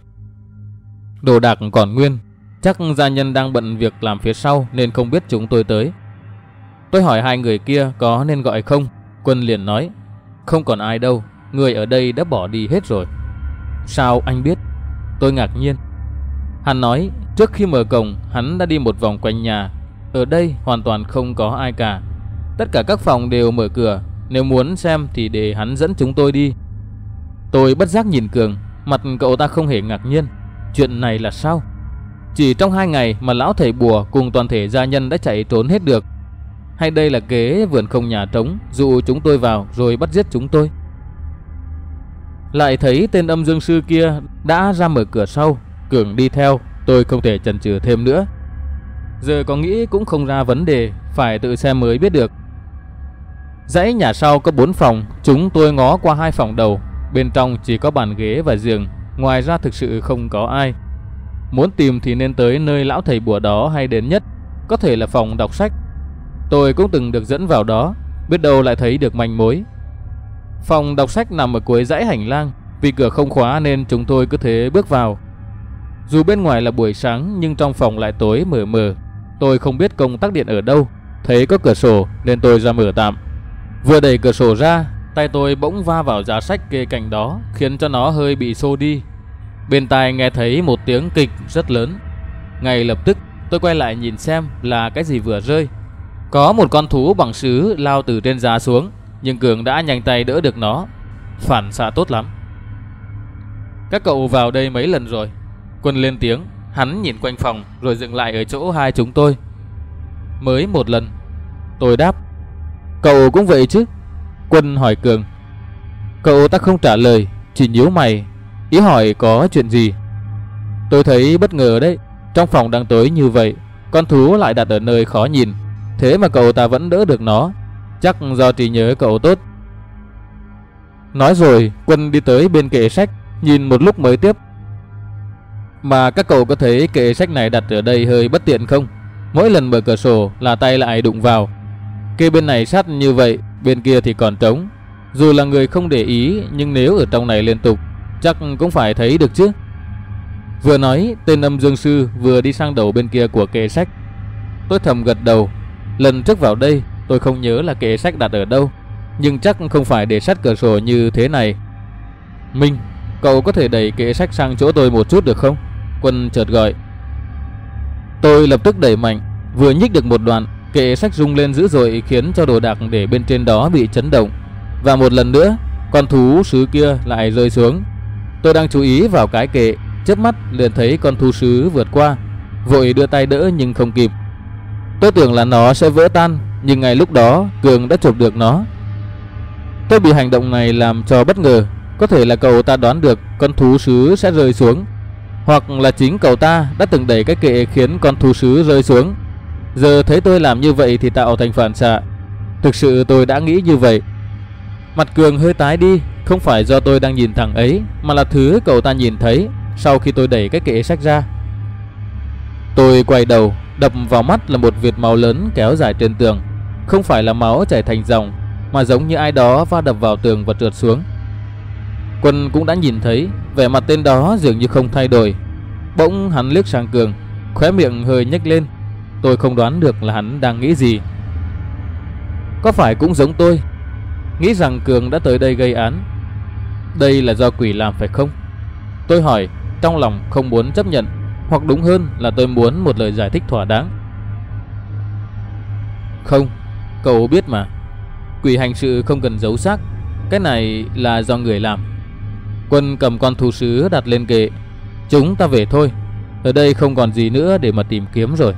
Đồ đạc còn nguyên, chắc gia nhân đang bận việc làm phía sau nên không biết chúng tôi tới. Tôi hỏi hai người kia có nên gọi không. Quân liền nói, không còn ai đâu, người ở đây đã bỏ đi hết rồi. Sao anh biết? Tôi ngạc nhiên. Hắn nói trước khi mở cổng hắn đã đi một vòng quanh nhà. Ở đây hoàn toàn không có ai cả. Tất cả các phòng đều mở cửa. Nếu muốn xem thì để hắn dẫn chúng tôi đi. Tôi bất giác nhìn Cường. Mặt cậu ta không hề ngạc nhiên. Chuyện này là sao? Chỉ trong 2 ngày mà lão thầy bùa cùng toàn thể gia nhân đã chạy trốn hết được? Hay đây là kế vườn không nhà trống, dụ chúng tôi vào rồi bắt giết chúng tôi? Lại thấy tên âm dương sư kia đã ra mở cửa sau. Cường đi theo. Tôi không thể chần chừ thêm nữa. Giờ có nghĩ cũng không ra vấn đề, phải tự xem mới biết được. Dãy nhà sau có 4 phòng. Chúng tôi ngó qua 2 phòng đầu. Bên trong chỉ có bàn ghế và giường. Ngoài ra thực sự không có ai. Muốn tìm thì nên tới nơi lão thầy bùa đó hay đến nhất, có thể là phòng đọc sách. Tôi cũng từng được dẫn vào đó, biết đâu lại thấy được manh mối. Phòng đọc sách nằm ở cuối dãy hành lang. Vì cửa không khóa nên chúng tôi cứ thế bước vào. Dù bên ngoài là buổi sáng nhưng trong phòng lại tối mờ mờ. Tôi không biết công tắc điện ở đâu. Thấy có cửa sổ nên tôi ra mở tạm. Vừa đẩy cửa sổ ra, tay tôi bỗng va vào giá sách kê cạnh đó, khiến cho nó hơi bị xô đi. Bên tai nghe thấy một tiếng kịch rất lớn. Ngay lập tức tôi quay lại nhìn xem là cái gì vừa rơi. Có một con thú bằng sứ lao từ trên giá xuống, nhưng Cường đã nhanh tay đỡ được nó. Phản xạ tốt lắm. Các cậu vào đây mấy lần rồi? Quân lên tiếng. Hắn nhìn quanh phòng rồi dừng lại ở chỗ hai chúng tôi. Mới 1 lần. Tôi đáp. Cậu cũng vậy chứ? Quân hỏi Cường. Cậu ta không trả lời, chỉ nhíu mày, ý hỏi có chuyện gì. Tôi thấy bất ngờ đấy. Trong phòng đang tối như vậy, con thú lại đặt ở nơi khó nhìn, thế mà cậu ta vẫn đỡ được nó. Chắc do trí nhớ cậu tốt. Nói rồi Quân đi tới bên kệ sách, nhìn một lúc mới tiếp. Mà các cậu có thấy kệ sách này đặt ở đây hơi bất tiện không? Mỗi lần mở cửa sổ là tay lại đụng vào. Kệ bên này sát như vậy, bên kia thì còn trống. Dù là người không để ý, nhưng nếu ở trong này liên tục chắc cũng phải thấy được chứ. Vừa nói, tên âm dương sư vừa đi sang đầu bên kia của kệ sách. Tôi thầm gật đầu. Lần trước vào đây tôi không nhớ là kệ sách đặt ở đâu, nhưng chắc không phải để sát cửa sổ như thế này. Minh, cậu có thể đẩy kệ sách sang chỗ tôi một chút được không? Quân chợt gọi. Tôi lập tức đẩy mạnh. Vừa nhích được một đoạn, kệ sách rung lên dữ dội, khiến cho đồ đạc để bên trên đó bị chấn động. Và một lần nữa, con thú sứ kia lại rơi xuống. Tôi đang chú ý vào cái kệ, chớp mắt liền thấy con thú sứ vượt qua, vội đưa tay đỡ nhưng không kịp. Tôi tưởng là nó sẽ vỡ tan, nhưng ngay lúc đó Cường đã chụp được nó. Tôi bị hành động này làm cho bất ngờ. Có thể là cậu ta đoán được con thú sứ sẽ rơi xuống, hoặc là chính cậu ta đã từng đẩy cái kệ khiến con thú sứ rơi xuống. Giờ thấy tôi làm như vậy thì tạo thành phản xạ. Thực sự tôi đã nghĩ như vậy. Mặt Cường hơi tái đi, không phải do tôi đang nhìn thẳng ấy, mà là thứ cậu ta nhìn thấy sau khi tôi đẩy cái kệ sách ra. Tôi quay đầu, đập vào mắt là một vệt máu lớn kéo dài trên tường. Không phải là máu chảy thành dòng, mà giống như ai đó va đập vào tường và trượt xuống. Quân cũng đã nhìn thấy, vẻ mặt tên đó dường như không thay đổi. Bỗng hắn liếc sang Cường, khóe miệng hơi nhếch lên. Tôi không đoán được là hắn đang nghĩ gì. Có phải cũng giống tôi, nghĩ rằng Cường đã tới đây gây án? Đây là do quỷ làm phải không? Tôi hỏi, trong lòng không muốn chấp nhận, hoặc đúng hơn là tôi muốn một lời giải thích thỏa đáng. Không, cậu biết mà, quỷ hành sự không cần giấu xác. Cái này là do người làm. Quân cầm con thú sứ đặt lên kệ. Chúng ta về thôi, ở đây không còn gì nữa để mà tìm kiếm rồi.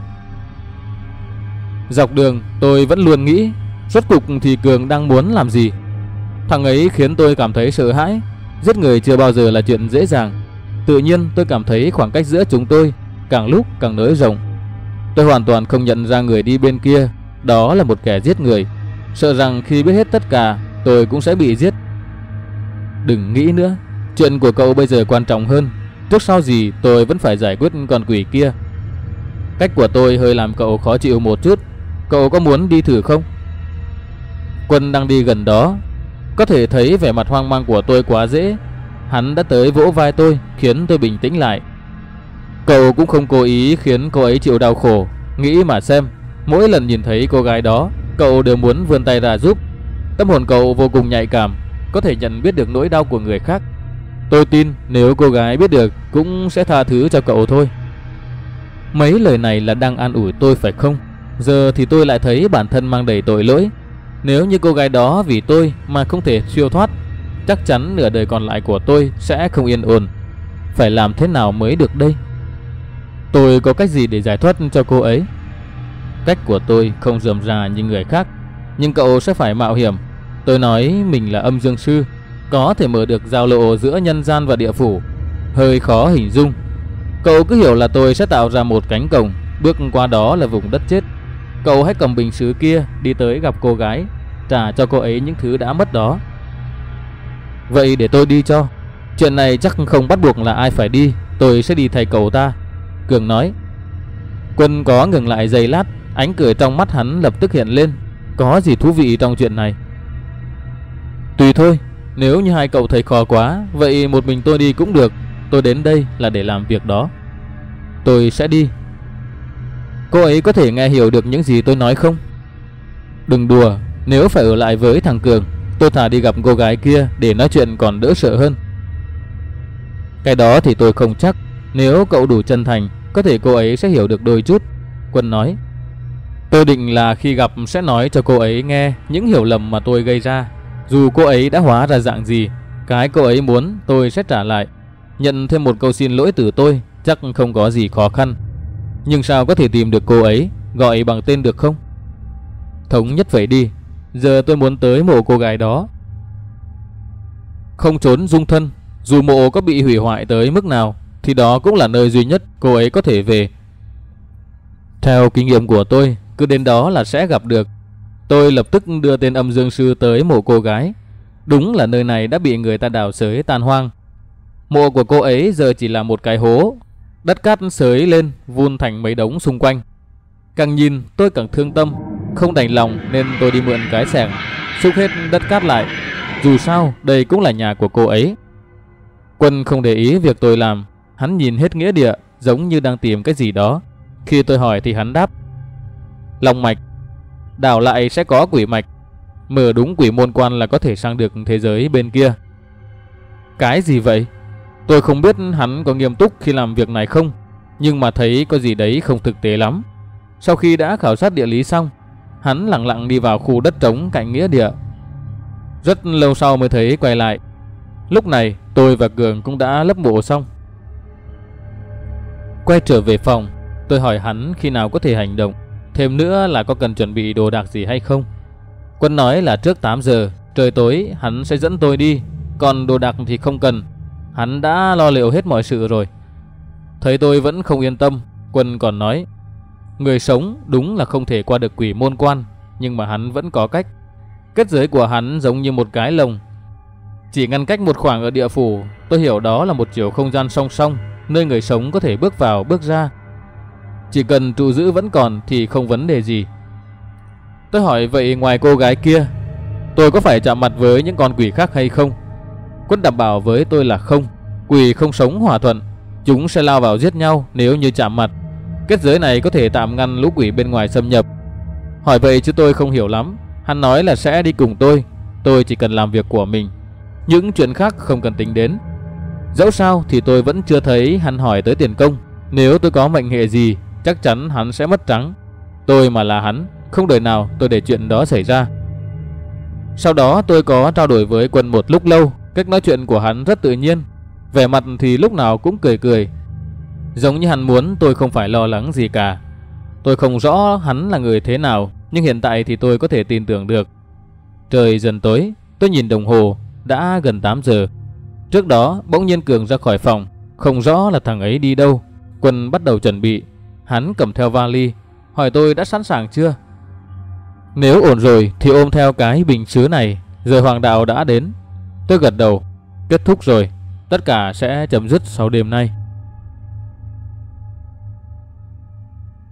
Dọc đường tôi vẫn luôn nghĩ, rốt cục thì Cường đang muốn làm gì. Thằng ấy khiến tôi cảm thấy sợ hãi. Giết người chưa bao giờ là chuyện dễ dàng. Tự nhiên tôi cảm thấy khoảng cách giữa chúng tôi càng lúc càng nới rộng. Tôi hoàn toàn không nhận ra người đi bên kia đó là một kẻ giết người, sợ rằng khi biết hết tất cả tôi cũng sẽ bị giết. Đừng nghĩ nữa, chuyện của cậu bây giờ quan trọng hơn. Trước sau gì tôi vẫn phải giải quyết con quỷ kia. Cách của tôi hơi làm cậu khó chịu một chút. Cậu có muốn đi thử không? Quân đang đi gần đó, có thể thấy vẻ mặt hoang mang của tôi quá dễ. Hắn đã tới vỗ vai tôi, khiến tôi bình tĩnh lại. Cậu cũng không cố ý khiến cô ấy chịu đau khổ. Nghĩ mà xem, mỗi lần nhìn thấy cô gái đó, cậu đều muốn vươn tay ra giúp. Tâm hồn cậu vô cùng nhạy cảm, có thể nhận biết được nỗi đau của người khác. Tôi tin nếu cô gái biết được cũng sẽ tha thứ cho cậu thôi. Mấy lời này là đang an ủi tôi phải không? Giờ thì tôi lại thấy bản thân mang đầy tội lỗi. Nếu như cô gái đó vì tôi mà không thể siêu thoát, chắc chắn nửa đời còn lại của tôi sẽ không yên ổn. Phải làm thế nào mới được đây? Tôi có cách gì để giải thoát cho cô ấy? Cách của tôi không rườm rà như người khác, nhưng cậu sẽ phải mạo hiểm. Tôi nói mình là âm dương sư, có thể mở được giao lộ giữa nhân gian và địa phủ. Hơi khó hình dung. Cậu cứ hiểu là tôi sẽ tạo ra một cánh cổng, bước qua đó là vùng đất chết. Cậu hãy cầm bình sứ kia đi tới gặp cô gái, trả cho cô ấy những thứ đã mất đó. Vậy để tôi đi cho. Chuyện này chắc không bắt buộc là ai phải đi, tôi sẽ đi thay cậu ta, Cường nói. Quân có ngừng lại giây lát, ánh cười trong mắt hắn lập tức hiện lên. Có gì thú vị trong chuyện này? Tùy thôi, nếu như hai cậu thấy khó quá, vậy một mình tôi đi cũng được. Tôi đến đây là để làm việc đó. Tôi sẽ đi. Cô ấy có thể nghe hiểu được những gì tôi nói không? Đừng đùa, nếu phải ở lại với thằng Cường, tôi thà đi gặp cô gái kia để nói chuyện còn đỡ sợ hơn. Cái đó thì tôi không chắc. Nếu cậu đủ chân thành, có thể cô ấy sẽ hiểu được đôi chút, Quân nói. Tôi định là khi gặp sẽ nói cho cô ấy nghe những hiểu lầm mà tôi gây ra. Dù cô ấy đã hóa ra dạng gì, cái cô ấy muốn tôi sẽ trả lại. Nhận thêm một câu xin lỗi từ tôi chắc không có gì khó khăn. Nhưng sao có thể tìm được cô ấy, gọi bằng tên được không? Thống nhất vậy đi. Giờ tôi muốn tới mộ cô gái đó. Không trốn dung thân. Dù mộ có bị hủy hoại tới mức nào thì đó cũng là nơi duy nhất cô ấy có thể về. Theo kinh nghiệm của tôi, cứ đến đó là sẽ gặp được. Tôi lập tức đưa tên âm dương sư tới mộ cô gái. Đúng là nơi này đã bị người ta đào xới tan hoang. Mộ của cô ấy giờ chỉ là một cái hố, đất cát xới lên vun thành mấy đống xung quanh. Càng nhìn tôi càng thương tâm, không đành lòng nên tôi đi mượn cái xẻng xúc hết đất cát lại. Dù sao đây cũng là nhà của cô ấy. Quân không để ý việc tôi làm, hắn nhìn hết nghĩa địa giống như đang tìm cái gì đó. Khi tôi hỏi thì hắn đáp: Long mạch, đào lại sẽ có quỷ mạch, mở đúng quỷ môn quan là có thể sang được thế giới bên kia. Cái gì vậy? Tôi không biết hắn có nghiêm túc khi làm việc này không, nhưng mà thấy có gì đấy không thực tế lắm. Sau khi đã khảo sát địa lý xong, hắn lặng lặng đi vào khu đất trống cạnh nghĩa địa. Rất lâu sau mới thấy quay lại. Lúc này tôi và Cường cũng đã lấp mộ xong. Quay trở về phòng, tôi hỏi hắn khi nào có thể hành động, thêm nữa là có cần chuẩn bị đồ đạc gì hay không. Quân nói là trước 8 giờ trời tối hắn sẽ dẫn tôi đi, còn đồ đạc thì không cần, hắn đã lo liệu hết mọi sự rồi. Thấy tôi vẫn không yên tâm, Quân còn nói: Người sống đúng là không thể qua được quỷ môn quan, nhưng mà hắn vẫn có cách. Kết giới của hắn giống như một cái lồng, chỉ ngăn cách một khoảng ở địa phủ. Tôi hiểu đó là một chiều không gian song song, nơi người sống có thể bước vào bước ra. Chỉ cần trụ giữ vẫn còn thì không vấn đề gì. Tôi hỏi vậy ngoài cô gái kia, tôi có phải chạm mặt với những con quỷ khác hay không? Quân đảm bảo với tôi là không. Quỷ không sống hòa thuận, chúng sẽ lao vào giết nhau nếu như chạm mặt. Kết giới này có thể tạm ngăn lũ quỷ bên ngoài xâm nhập. Hỏi vậy chứ tôi không hiểu lắm. Hắn nói là sẽ đi cùng tôi chỉ cần làm việc của mình, những chuyện khác không cần tính đến. Dẫu sao thì tôi vẫn chưa thấy hắn hỏi tới tiền công. Nếu tôi có mệnh hệ gì, chắc chắn hắn sẽ mất trắng. Tôi mà là hắn, không đời nào tôi để chuyện đó xảy ra. Sau đó tôi có trao đổi với Quân một lúc lâu. Cách nói chuyện của hắn rất tự nhiên, vẻ mặt thì lúc nào cũng cười cười, giống như hắn muốn tôi không phải lo lắng gì cả. Tôi không rõ hắn là người thế nào, nhưng hiện tại thì tôi có thể tin tưởng được. Trời dần tối, tôi nhìn đồng hồ, đã gần 8 giờ. Trước đó bỗng nhiên Cường ra khỏi phòng, không rõ là thằng ấy đi đâu. Quân bắt đầu chuẩn bị. Hắn cầm theo vali, hỏi tôi đã sẵn sàng chưa. Nếu ổn rồi thì ôm theo cái bình sứ này. Giờ hoàng đạo đã đến. Tôi gật đầu. Kết thúc rồi, tất cả sẽ chấm dứt sau đêm nay.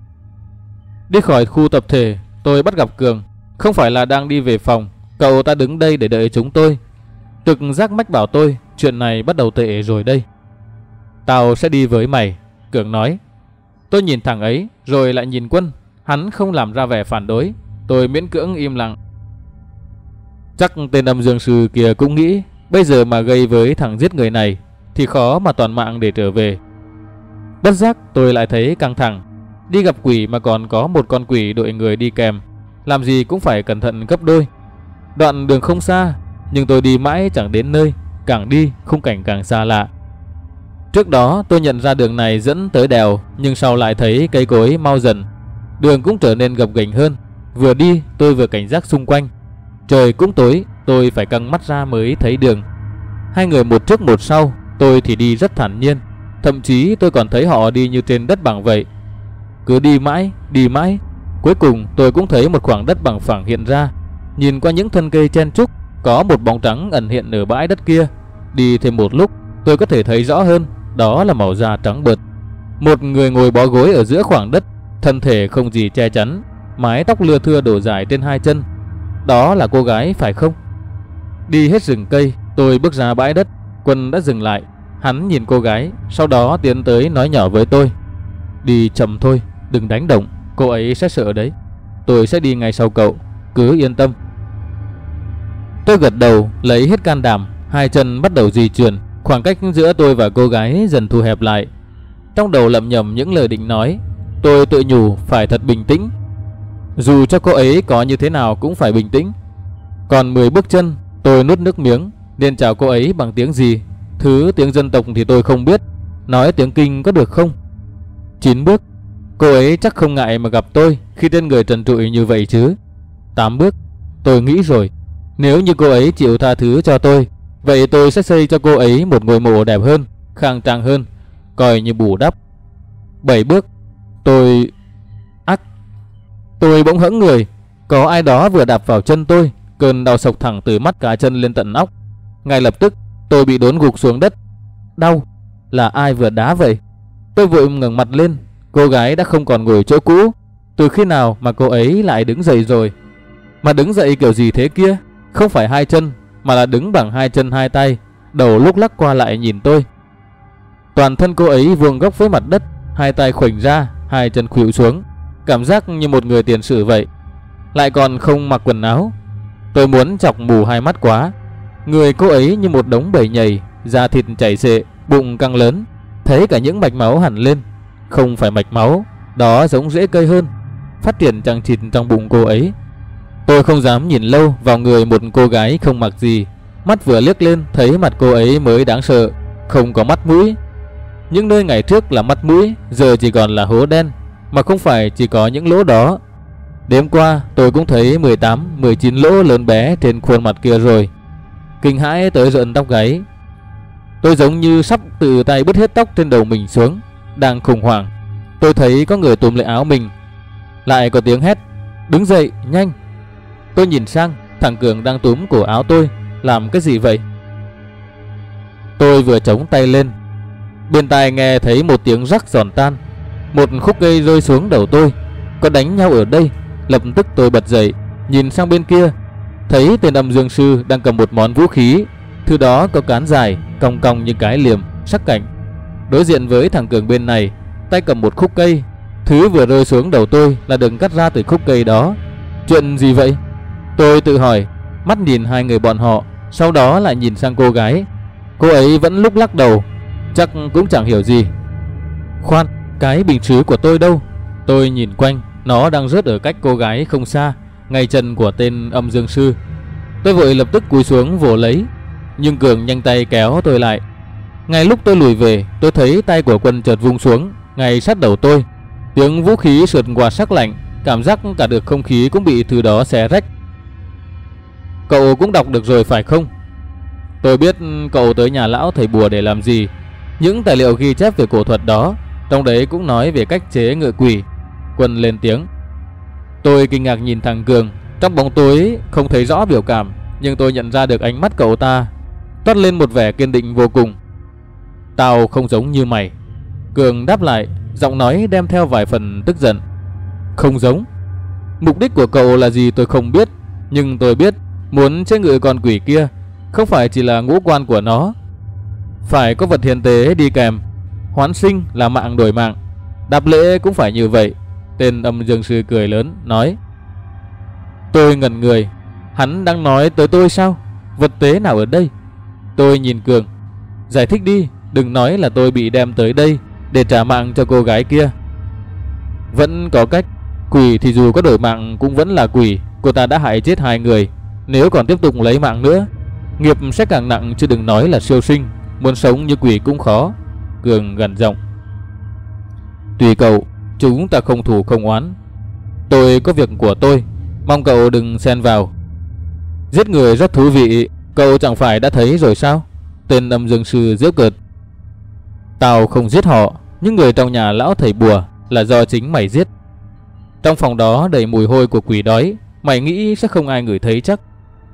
Đi khỏi khu tập thể, tôi bắt gặp Cường. Không phải là đang đi về phòng, cậu ta đứng đây để đợi chúng tôi. Trực giác mách bảo tôi chuyện này bắt đầu tệ rồi đây. Tao sẽ đi với mày, Cường nói. Tôi nhìn thằng ấy rồi lại nhìn Quân. Hắn không làm ra vẻ phản đối. Tôi miễn cưỡng im lặng. Chắc tên âm dương sư kia cũng nghĩ bây giờ mà gây với thằng giết người này thì khó mà toàn mạng để trở về. Bất giác tôi lại thấy căng thẳng. Đi gặp quỷ mà còn có một con quỷ đội người đi kèm, làm gì cũng phải cẩn thận gấp đôi. Đoạn đường không xa, nhưng tôi đi mãi chẳng đến nơi. Càng đi khung cảnh càng xa lạ. Trước đó tôi nhận ra đường này dẫn tới đèo, nhưng sau lại thấy cây cối mau dần. Đường cũng trở nên gập ghềnh hơn. Vừa đi tôi vừa cảnh giác xung quanh. Trời cũng tối, tôi phải căng mắt ra mới thấy đường. Hai người một trước một sau, tôi thì đi rất thản nhiên. Thậm chí tôi còn thấy họ đi như trên đất bằng vậy. Cứ đi mãi, cuối cùng tôi cũng thấy một khoảng đất bằng phẳng hiện ra. Nhìn qua những thân cây chen trúc, có một bóng trắng ẩn hiện ở bãi đất kia. Đi thêm một lúc, tôi có thể thấy rõ hơn, đó là màu da trắng bợt. Một người ngồi bó gối ở giữa khoảng đất, thân thể không gì che chắn, mái tóc lưa thưa đổ dài trên hai chân. Đó là cô gái phải không? Đi hết rừng cây, tôi bước ra bãi đất. Quân đã dừng lại. Hắn nhìn cô gái, sau đó tiến tới nói nhỏ với tôi. Đi chậm thôi, đừng đánh động, cô ấy sẽ sợ đấy. Tôi sẽ đi ngay sau cậu, cứ yên tâm. Tôi gật đầu, lấy hết can đảm. Hai chân bắt đầu di chuyển. Khoảng cách giữa tôi và cô gái dần thu hẹp lại. Trong đầu lẩm nhẩm những lời định nói. Tôi tự nhủ phải thật bình tĩnh. Dù cho cô ấy có như thế nào cũng phải bình tĩnh. Còn 10 bước chân, tôi nuốt nước miếng. Nên chào cô ấy bằng tiếng gì? Thứ tiếng dân tộc thì tôi không biết. Nói tiếng Kinh có được không? 9 bước. Cô ấy chắc không ngại mà gặp tôi khi tên người trần trụi như vậy chứ. 8 bước. Tôi nghĩ rồi, nếu như cô ấy chịu tha thứ cho tôi, vậy tôi sẽ xây cho cô ấy một ngôi mộ đẹp hơn, khang trang hơn, coi như bù đắp. 7 bước. Tôi bỗng hẫng người. Có ai đó vừa đạp vào chân tôi. Cơn đau sộc thẳng từ mắt cá chân lên tận óc. Ngay lập tức tôi bị đốn gục xuống đất. Đau. Là ai vừa đá vậy? Tôi vội ngẩng mặt lên. Cô gái đã không còn ngồi chỗ cũ. Từ khi nào mà cô ấy lại đứng dậy rồi? Mà đứng dậy kiểu gì thế kia? Không phải hai chân, mà là đứng bằng hai chân hai tay, đầu lúc lắc qua lại nhìn tôi. Toàn thân cô ấy vuông góc với mặt đất, hai tay khuỷu ra, hai chân khuỵu xuống, cảm giác như một người tiền sử vậy. Lại còn không mặc quần áo. Tôi muốn chọc mù hai mắt quá. Người cô ấy như một đống bầy nhầy, da thịt chảy xệ, bụng căng lớn, thấy cả những mạch máu hẳn lên. Không phải mạch máu, đó giống rễ cây hơn, phát triển chằng chịt trong bụng cô ấy. Tôi không dám nhìn lâu vào người một cô gái không mặc gì. Mắt vừa liếc lên thấy mặt cô ấy mới đáng sợ. Không có mắt mũi. Những nơi ngày trước là mắt mũi, giờ chỉ còn là hố đen. Mà không phải chỉ có những lỗ đó. Đêm qua tôi cũng thấy 18, 19 lỗ lớn bé trên khuôn mặt kia rồi. Kinh hãi tới rợn tóc gáy. Tôi giống như sắp tự tay bứt hết tóc trên đầu mình xuống. Đang khủng hoảng, tôi thấy có người túm lấy áo mình. Lại có tiếng hét: đứng dậy, nhanh. Tôi nhìn sang, thằng Cường đang túm cổ áo tôi. Làm cái gì vậy? Tôi vừa chống tay lên, bên tai nghe thấy một tiếng rắc giòn tan. Một khúc cây rơi xuống đầu tôi. Có đánh nhau ở đây. Lập tức tôi bật dậy, nhìn sang bên kia, thấy tên âm dương sư đang cầm một món vũ khí. Thứ đó có cán dài, cong cong như cái liềm, sắc cạnh. Đối diện với thằng Cường bên này, tay cầm một khúc cây. Thứ vừa rơi xuống đầu tôi là đường cắt ra từ khúc cây đó. Chuyện gì vậy? Tôi tự hỏi, mắt nhìn hai người bọn họ, sau đó lại nhìn sang cô gái. Cô ấy vẫn lúc lắc đầu, chắc cũng chẳng hiểu gì. Khoan, cái bình sứ của tôi đâu? Tôi nhìn quanh, nó đang rớt ở cách cô gái không xa, ngay chân của tên âm dương sư. Tôi vội lập tức cúi xuống vồ lấy, nhưng Cường nhanh tay kéo tôi lại. Ngay lúc tôi lùi về, tôi thấy tay của Quân chợt vung xuống ngay sát đầu tôi. Tiếng vũ khí sượt qua sắc lạnh, cảm giác cả được không khí cũng bị thứ đó xé rách. Cậu cũng đọc được rồi phải không? Tôi biết cậu tới nhà lão thầy bùa để làm gì. Những tài liệu ghi chép về cổ thuật đó, trong đấy cũng nói về cách chế ngự quỷ. Quân lên tiếng. Tôi kinh ngạc nhìn thằng Cường. Trong bóng tối không thấy rõ biểu cảm, nhưng tôi nhận ra được ánh mắt cậu ta toát lên một vẻ kiên định vô cùng. Tao không giống như mày, Cường đáp lại, giọng nói đem theo vài phần tức giận. Không giống. Mục đích của cậu là gì tôi không biết, nhưng tôi biết muốn chế ngự con quỷ kia không phải chỉ là ngũ quan của nó, phải có vật hiến tế đi kèm. Hoán sinh là mạng đổi mạng, đáp lễ cũng phải như vậy. Tên âm dương sư cười lớn nói. Tôi ngẩn người. Hắn đang nói tới tôi sao? Vật tế nào ở đây? Tôi nhìn Cường. Giải thích đi, đừng nói là tôi bị đem tới đây để trả mạng cho cô gái kia. Vẫn có cách. Quỷ thì dù có đổi mạng cũng vẫn là quỷ. Cô ta đã hại chết 2 người. Nếu còn tiếp tục lấy mạng nữa, nghiệp sẽ càng nặng, chứ đừng nói là siêu sinh. Muốn sống như quỷ cũng khó. Cường gằn giọng. Tùy cậu, chúng ta không thù không oán. Tôi có việc của tôi, mong cậu đừng xen vào. Giết người rất thú vị, cậu chẳng phải đã thấy rồi sao? Tên âm dương sư giễu cợt. Tao không giết họ, những người trong nhà lão thầy bùa là do chính mày giết. Trong phòng đó đầy mùi hôi của quỷ đói, mày nghĩ sẽ không ai ngửi thấy chắc.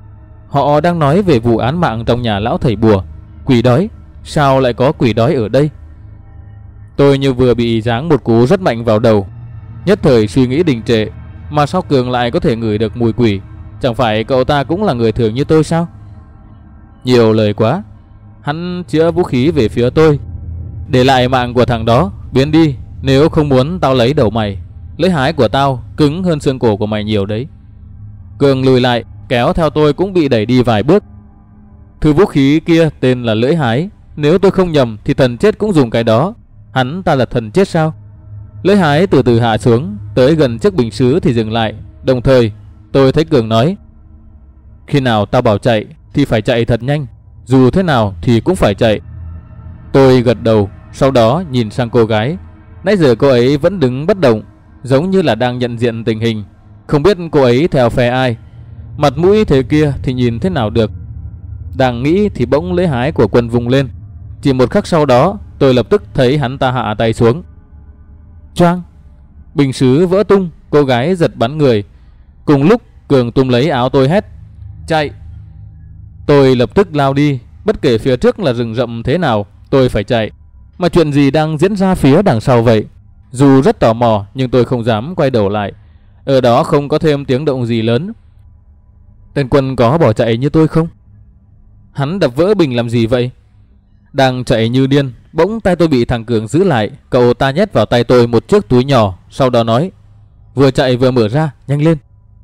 Họ đang nói về vụ án mạng trong nhà lão thầy bùa. Quỷ đói? Sao lại có quỷ đói ở đây? Tôi như vừa bị giáng một cú rất mạnh vào đầu, nhất thời suy nghĩ đình trệ. Mà sao Cường lại có thể ngửi được mùi quỷ? Chẳng phải cậu ta cũng là người thường như tôi sao? Nhiều lời quá. Hắn chĩa vũ khí về phía tôi. Để lại mạng của thằng đó, biến đi, nếu không muốn tao lấy đầu mày. Lưỡi hái của tao cứng hơn xương cổ của mày nhiều đấy. Cường lùi lại, kéo theo tôi cũng bị đẩy đi vài bước. Thứ vũ khí kia tên là lưỡi hái. Nếu tôi không nhầm thì thần chết cũng dùng cái đó. Hắn ta là thần chết sao? Lưỡi hái từ từ hạ xuống, tới gần chiếc bình sứ thì dừng lại. Đồng thời tôi thấy Cường nói. Khi nào tao bảo chạy thì phải chạy thật nhanh, dù thế nào thì cũng phải chạy. Tôi gật đầu, sau đó nhìn sang cô gái. Nãy giờ cô ấy vẫn đứng bất động, giống như là đang nhận diện tình hình. Không biết cô ấy theo phe ai. Mặt mũi thế kia thì nhìn thế nào được. Đang nghĩ thì bỗng lưỡi hái của Quân vùng lên. Chỉ một khắc sau đó tôi lập tức thấy hắn ta hạ tay xuống. Choang! Bình sứ vỡ tung, cô gái giật bắn người. Cùng lúc Cường túm lấy áo tôi hét. Chạy! Tôi lập tức lao đi. Bất kể phía trước là rừng rậm thế nào, tôi phải chạy. Mà chuyện gì đang diễn ra phía đằng sau vậy? Dù rất tò mò nhưng tôi không dám quay đầu lại. Ở đó không có thêm tiếng động gì lớn. Tên Quân có bỏ chạy như tôi không? Hắn đập vỡ bình làm gì vậy? Đang chạy như điên, bỗng tay tôi bị thằng Cường giữ lại. Cậu ta nhét vào tay tôi một chiếc túi nhỏ, sau đó nói. Vừa chạy vừa mở ra, nhanh lên.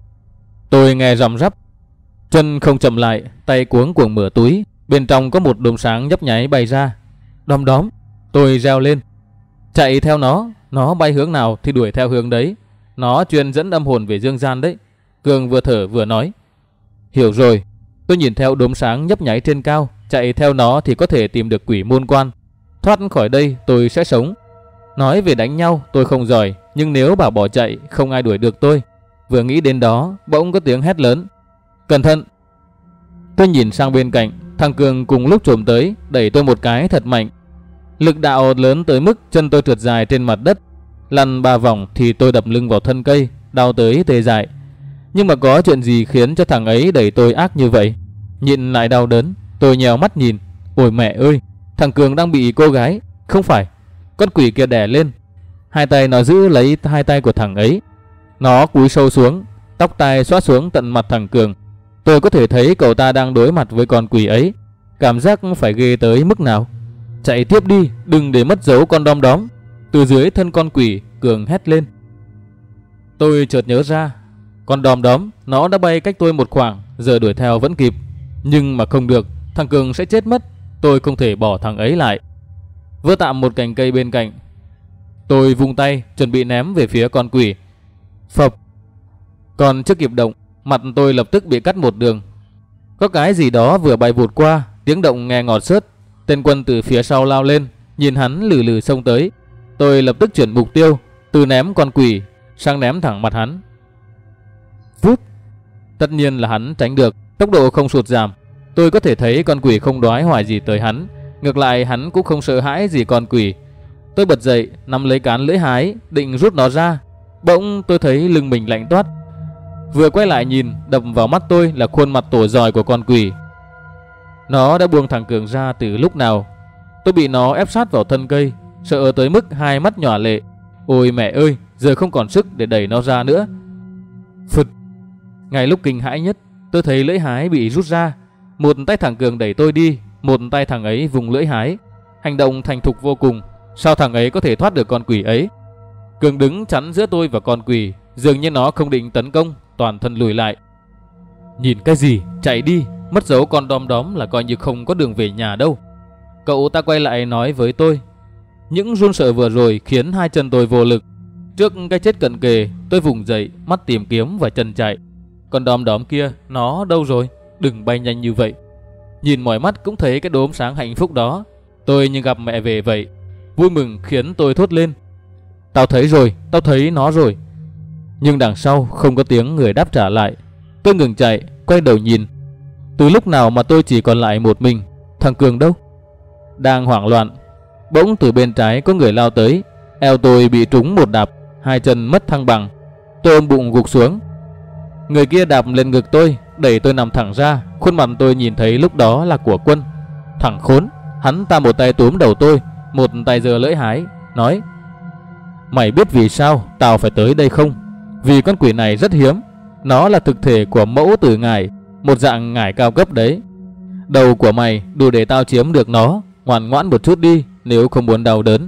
Tôi nghe rầm rắp, chân không chậm lại, tay cuống cuồng mở túi. Bên trong có một đốm sáng nhấp nháy bay ra. Đom đóm. Tôi reo lên. Chạy theo nó bay hướng nào thì đuổi theo hướng đấy. Nó chuyên dẫn âm hồn về dương gian đấy. Cường vừa thở vừa nói. Hiểu rồi. Tôi nhìn theo đốm sáng nhấp nháy trên cao, chạy theo nó thì có thể tìm được quỷ môn quan. Thoát khỏi đây tôi sẽ sống. Nói về đánh nhau tôi không giỏi, nhưng nếu bảo bỏ chạy không ai đuổi được tôi. Vừa nghĩ đến đó bỗng có tiếng hét lớn. Cẩn thận! Tôi nhìn sang bên cạnh, thằng Cường cùng lúc trồm tới, đẩy tôi một cái thật mạnh. Lực đạo lớn tới mức chân tôi trượt dài trên mặt đất. Lăn 3 vòng thì tôi đập lưng vào thân cây, đau tới tê dại. Nhưng mà có chuyện gì khiến cho thằng ấy đẩy tôi ác như vậy? Nhịn lại đau đớn, tôi nhèo mắt nhìn. Ôi mẹ ơi, thằng Cường đang bị cô gái. Không phải, con quỷ kia đè lên. Hai tay nó giữ lấy hai tay của thằng ấy. Nó cúi sâu xuống, tóc tai xõa xuống tận mặt thằng Cường. Tôi có thể thấy cậu ta đang đối mặt với con quỷ ấy. Cảm giác phải ghê tới mức nào. Chạy tiếp đi, đừng để mất dấu con đom đóm. Từ dưới thân con quỷ, Cường hét lên. Tôi chợt nhớ ra, con đom đóm nó đã bay cách tôi một khoảng, giờ đuổi theo vẫn kịp. Nhưng mà không được, thằng Cường sẽ chết mất. Tôi không thể bỏ thằng ấy lại. Vơ tạm một cành cây bên cạnh, tôi vung tay chuẩn bị ném về phía con quỷ. Phập! Còn chưa kịp động, mặt tôi lập tức bị cắt một đường. Có cái gì đó vừa bay vụt qua, tiếng động nghe ngọt xớt. Tên Quân từ phía sau lao lên, nhìn hắn lừ lừ xông tới. Tôi lập tức chuyển mục tiêu, từ ném con quỷ sang ném thẳng mặt hắn. Vút! Tất nhiên là hắn tránh được, tốc độ không sụt giảm. Tôi có thể thấy con quỷ không đoái hoài gì tới hắn. Ngược lại hắn cũng không sợ hãi gì con quỷ. Tôi bật dậy, nắm lấy cán lưỡi hái, định rút nó ra. Bỗng tôi thấy lưng mình lạnh toát. Vừa quay lại nhìn, đập vào mắt tôi là khuôn mặt tổ giòi của con quỷ. Nó đã buông thằng Cường ra từ lúc nào. Tôi bị nó ép sát vào thân cây, sợ tới mức hai mắt nhòa lệ. Ôi mẹ ơi, giờ không còn sức để đẩy nó ra nữa. Phụt. Ngay lúc kinh hãi nhất, tôi thấy lưỡi hái bị rút ra. Một tay thằng Cường đẩy tôi đi, một tay thằng ấy vùng lưỡi hái. Hành động thành thục vô cùng. Sao thằng ấy có thể thoát được con quỷ ấy? Cường đứng chắn giữa tôi và con quỷ, dường như nó không định tấn công, toàn thân lùi lại. Nhìn cái gì, chạy đi, mất dấu con đom đóm là coi như không có đường về nhà đâu. Cậu ta quay lại nói với tôi. Những run sợ vừa rồi khiến hai chân tôi vô lực. Trước cái chết cận kề, tôi vùng dậy, mắt tìm kiếm và chân chạy. Con đom đóm kia, nó đâu rồi? Đừng bay nhanh như vậy. Nhìn mỏi mắt cũng thấy cái đốm sáng hạnh phúc đó. Tôi như gặp mẹ về vậy. Vui mừng khiến tôi thốt lên. Tao thấy rồi, tao thấy nó rồi. Nhưng đằng sau không có tiếng người đáp trả lại. Tôi ngừng chạy, quay đầu nhìn. Từ lúc nào mà tôi chỉ còn lại một mình? Thằng Cường đâu? Đang hoảng loạn, bỗng từ bên trái có người lao tới. Eo tôi bị trúng một đạp, hai chân mất thăng bằng. Tôi ôm bụng gục xuống. Người kia đạp lên ngực tôi, đẩy tôi nằm thẳng ra. Khuôn mặt tôi nhìn thấy lúc đó là của Quân. Thằng khốn, hắn ta một tay túm đầu tôi, một tay giơ lưỡi hái, nói: Mày biết vì sao tao phải tới đây không? Vì con quỷ này rất hiếm. Nó là thực thể của mẫu tử ngải, một dạng ngải cao cấp đấy. Đầu của mày đủ để tao chiếm được nó. Ngoan ngoãn một chút đi, nếu không muốn đau đớn.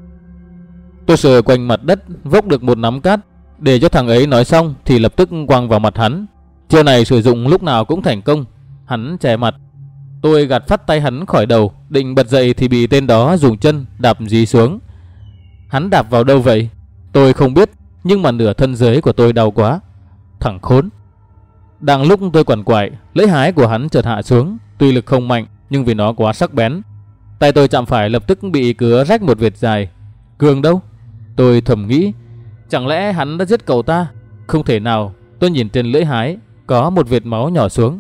Tôi sờ quanh mặt đất, vốc được một nắm cát. Để cho thằng ấy nói xong thì lập tức quăng vào mặt hắn. Chiêu này sử dụng lúc nào cũng thành công. Hắn che mặt. Tôi gạt phát tay hắn khỏi đầu, định bật dậy thì bị tên đó dùng chân đạp dí xuống. Hắn đạp vào đâu vậy? Tôi không biết, nhưng mà nửa thân dưới của tôi đau quá. Thằng khốn. Đang lúc tôi quằn quại, lưỡi hái của hắn chợt hạ xuống. Tuy lực không mạnh, nhưng vì nó quá sắc bén, tay tôi chạm phải lập tức bị cứa rách một vệt dài. Cường đâu? Tôi thầm nghĩ. Chẳng lẽ hắn đã giết cậu ta? Không thể nào. Tôi nhìn trên lưỡi hái, có một vệt máu nhỏ xuống.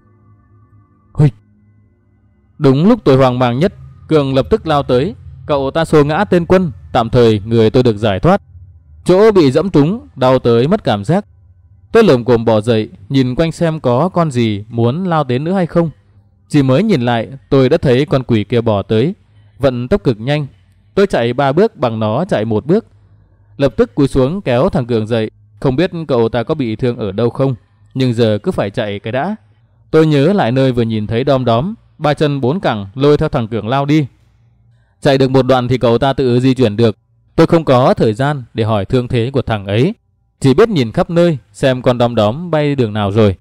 Huỵch. Đúng lúc tôi hoang mang nhất, Cường lập tức lao tới. Cậu ta xô ngã tên Quân. Tạm thời người tôi được giải thoát. Chỗ bị dẫm trúng, đau tới mất cảm giác. Tôi lồm cồm bò dậy, nhìn quanh xem có con gì muốn lao đến nữa hay không. Chỉ mới nhìn lại, tôi đã thấy con quỷ kia bò tới, vận tốc cực nhanh. Tôi chạy 3 bước bằng nó chạy 1 bước. Lập tức cúi xuống kéo thằng Cường dậy. Không biết cậu ta có bị thương ở đâu không, nhưng giờ cứ phải chạy cái đã. Tôi nhớ lại nơi vừa nhìn thấy đom đóm, 3 chân 4 cẳng lôi theo thằng Cường lao đi. Chạy được một đoạn thì cậu ta tự di chuyển được. Tôi không có thời gian để hỏi thương thế của thằng ấy, chỉ biết nhìn khắp nơi xem con đom đóm bay đường nào rồi.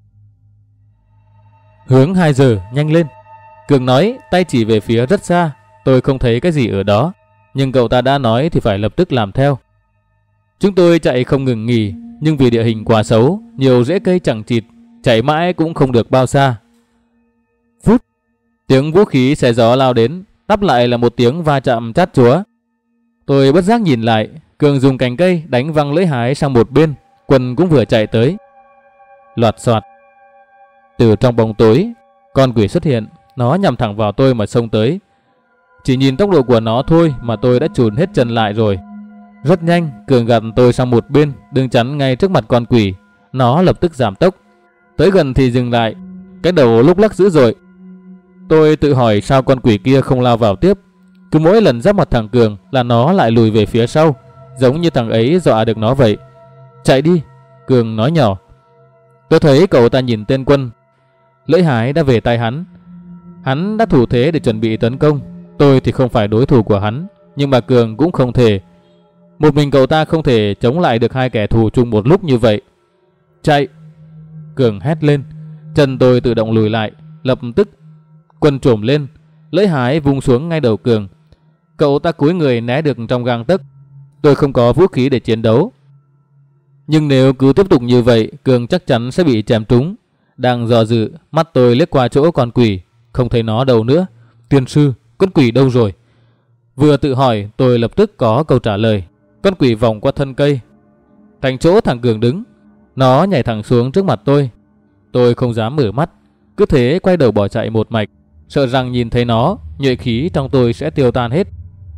Hướng 2 giờ, nhanh lên. Cường nói, tay chỉ về phía rất xa. Tôi không thấy cái gì ở đó, nhưng cậu ta đã nói thì phải lập tức làm theo. Chúng tôi chạy không ngừng nghỉ, nhưng vì địa hình quá xấu, nhiều rễ cây chằng chịt, chạy mãi cũng không được bao xa. Phút, tiếng vũ khí xé gió lao đến, đáp lại là một tiếng va chạm chát chúa. Tôi bất giác nhìn lại, Cường dùng cành cây đánh văng lưỡi hái sang một bên. Quân cũng vừa chạy tới. Loạt xoạt. Từ trong bóng tối, con quỷ xuất hiện. Nó nhằm thẳng vào tôi mà xông tới. Chỉ nhìn tốc độ của nó thôi mà tôi đã chùn hết chân lại rồi. Rất nhanh, Cường gạt tôi sang một bên, đứng chắn ngay trước mặt con quỷ. Nó lập tức giảm tốc. Tới gần thì dừng lại, cái đầu lúc lắc dữ dội. Tôi tự hỏi sao con quỷ kia không lao vào tiếp. Cứ mỗi lần giáp mặt thằng Cường là nó lại lùi về phía sau, giống như thằng ấy dọa được nó vậy. Chạy đi, Cường nói nhỏ. Tôi thấy cậu ta nhìn tên Quân. Lưỡi hái đã về tay hắn. Hắn đã thủ thế để chuẩn bị tấn công. Tôi thì không phải đối thủ của hắn, nhưng mà Cường cũng không thể. Một mình cậu ta không thể chống lại được hai kẻ thù chung một lúc như vậy. Chạy! Cường hét lên. Chân tôi tự động lùi lại. Lập tức Quân trồm lên, lưỡi hái vung xuống ngay đầu Cường. Cậu ta cúi người né được trong gang tấc. Tôi không có vũ khí để chiến đấu, nhưng nếu cứ tiếp tục như vậy, Cường chắc chắn sẽ bị chém trúng. Đang dò dự, mắt tôi liếc qua chỗ con quỷ, không thấy nó đâu nữa. Tiên sư, con quỷ đâu rồi? Vừa tự hỏi, tôi lập tức có câu trả lời. Con quỷ vòng qua thân cây, thành chỗ thằng Cường đứng. Nó nhảy thẳng xuống trước mặt tôi. Tôi không dám mở mắt, cứ thế quay đầu bỏ chạy một mạch, sợ rằng nhìn thấy nó, nhuệ khí trong tôi sẽ tiêu tan hết.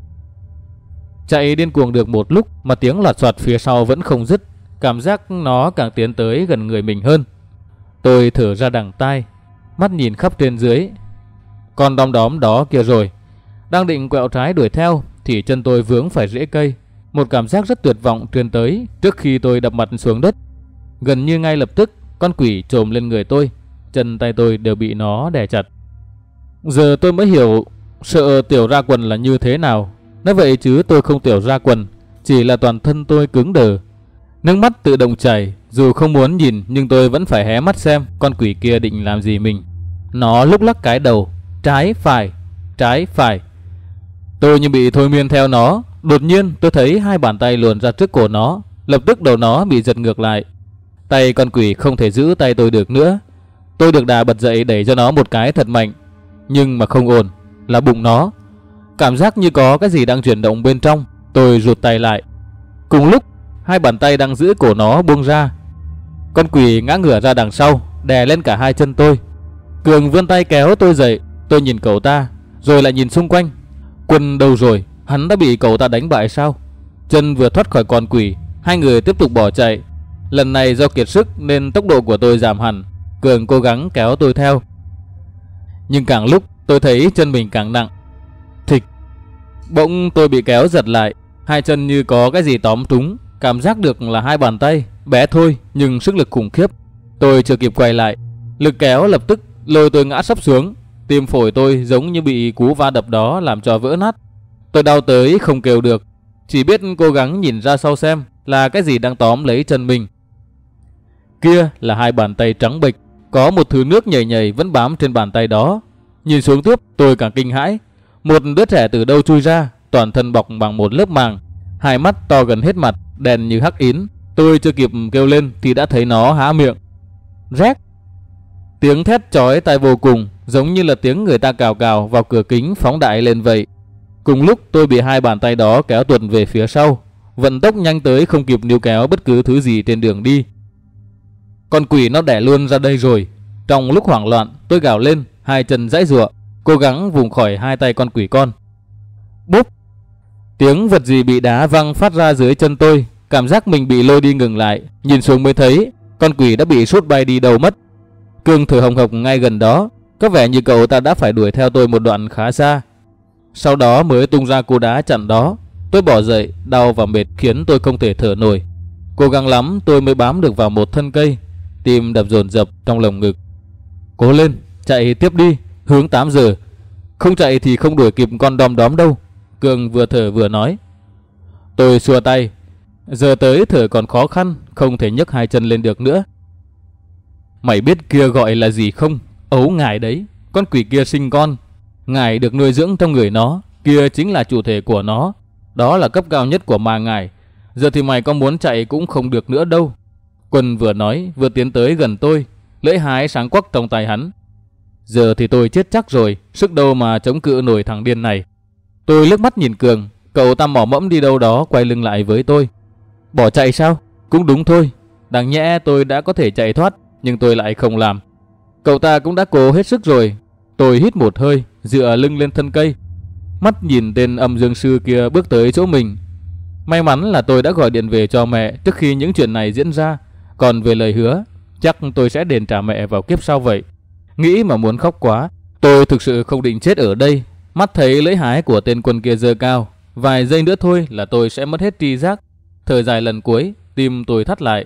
Chạy điên cuồng được một lúc mà tiếng loạt soạt phía sau vẫn không dứt. Cảm giác nó càng tiến tới gần người mình hơn. Tôi thở ra đằng tai, mắt nhìn khắp trên dưới. Con đom đóm đó kia rồi. Đang định quẹo trái đuổi theo thì chân tôi vướng phải rễ cây. Một cảm giác rất tuyệt vọng truyền tới trước khi tôi đập mặt xuống đất. Gần như ngay lập tức, con quỷ chồm lên người tôi, chân tay tôi đều bị nó đè chặt. Giờ tôi mới hiểu sợ tiểu ra quần là như thế nào. Nói vậy chứ tôi không tiểu ra quần, chỉ là toàn thân tôi cứng đờ. Nước mắt tự động chảy, dù không muốn nhìn nhưng tôi vẫn phải hé mắt xem con quỷ kia định làm gì mình. Nó lúc lắc cái đầu, trái phải. Tôi như bị thôi miên theo nó. Đột nhiên tôi thấy hai bàn tay luồn ra trước cổ nó, lập tức đầu nó bị giật ngược lại. Tay con quỷ không thể giữ tay tôi được nữa. Tôi được đà bật dậy đẩy cho nó một cái thật mạnh. Nhưng mà không ổn, là bụng nó. Cảm giác như có cái gì đang chuyển động bên trong. Tôi rụt tay lại. Cùng lúc, hai bàn tay đang giữ cổ nó buông ra. Con quỷ ngã ngửa ra đằng sau, đè lên cả hai chân tôi. Cường vươn tay kéo tôi dậy. Tôi nhìn cậu ta, rồi lại nhìn xung quanh. Quân đâu rồi? Hắn đã bị cậu ta đánh bại sao? Chân vừa thoát khỏi con quỷ, hai người tiếp tục bỏ chạy. Lần này do kiệt sức nên tốc độ của tôi giảm hẳn. Cường cố gắng kéo tôi theo. Nhưng càng lúc tôi thấy chân mình càng nặng. Thịch. Bỗng tôi bị kéo giật lại. Hai chân như có cái gì tóm trúng. Cảm giác được là hai bàn tay, bé thôi nhưng sức lực khủng khiếp. Tôi chưa kịp quay lại, lực kéo lập tức lôi tôi ngã sấp xuống. Tim phổi tôi giống như bị cú va đập đó làm cho vỡ nát. Tôi đau tới không kêu được, chỉ biết cố gắng nhìn ra sau xem là cái gì đang tóm lấy chân mình. Kia là hai bàn tay trắng bệch, có một thứ nước nhầy nhầy vẫn bám trên bàn tay đó. Nhìn xuống tiếp tôi càng kinh hãi. Một đứa trẻ từ đâu chui ra, toàn thân bọc bằng một lớp màng, hai mắt to gần hết mặt, đen như hắc ín. Tôi chưa kịp kêu lên thì đã thấy nó há miệng. Rét. Tiếng thét chói tai vô cùng, giống như là tiếng người ta cào cào vào cửa kính phóng đại lên vậy. Cùng lúc tôi bị hai bàn tay đó kéo tuột về phía sau, vận tốc nhanh tới không kịp níu kéo bất cứ thứ gì trên đường đi. Con quỷ nó đẻ luôn ra đây rồi. Trong lúc hoảng loạn tôi gào lên, hai chân giãy giụa, cố gắng vùng khỏi hai tay con quỷ con. Bốp. Tiếng vật gì bị đá văng phát ra dưới chân tôi. Cảm giác mình bị lôi đi ngừng lại. Nhìn xuống mới thấy con quỷ đã bị sút bay đi đâu mất. Cường thở hồng hộc ngay gần đó. Có vẻ như cậu ta đã phải đuổi theo tôi một đoạn khá xa. Sau đó mới tung ra cú đá chặn đó. Tôi bỏ dậy, đau và mệt khiến tôi không thể thở nổi. Cố gắng lắm tôi mới bám được vào một thân cây. Tim đập dồn dập trong lồng ngực. Cố lên, chạy tiếp đi, hướng 8 giờ. Không chạy thì không đuổi kịp con đom đóm đâu. Cường vừa thở vừa nói. Tôi xua tay. Giờ tới thở còn khó khăn, không thể nhấc hai chân lên được nữa. Mày biết kia gọi là gì không? Ấu ngải đấy. Con quỷ kia sinh con. Ngải được nuôi dưỡng trong người nó. Kia chính là chủ thể của nó. Đó là cấp cao nhất của ma ngải. Giờ thì mày có muốn chạy cũng không được nữa đâu. Quân vừa nói vừa tiến tới gần tôi, lưỡi hái sáng quắc trong tay hắn. Giờ thì tôi chết chắc rồi, sức đâu mà chống cự nổi thằng điên này. Tôi liếc mắt nhìn Cường, cậu ta mỏ mẫm đi đâu đó quay lưng lại với tôi. Bỏ chạy sao? Cũng đúng thôi. Đáng nhẽ tôi đã có thể chạy thoát, nhưng tôi lại không làm. Cậu ta cũng đã cố hết sức rồi. Tôi hít một hơi, dựa lưng lên thân cây, mắt nhìn tên âm dương sư kia bước tới chỗ mình. May mắn là tôi đã gọi điện về cho mẹ trước khi những chuyện này diễn ra. Còn về lời hứa, chắc tôi sẽ đền trả mẹ vào kiếp sau vậy. Nghĩ mà muốn khóc quá. Tôi thực sự không định chết ở đây. Mắt thấy lưỡi hái của tên quân kia giơ cao, vài giây nữa thôi là tôi sẽ mất hết tri giác. Thở dài lần cuối, tim tôi thắt lại.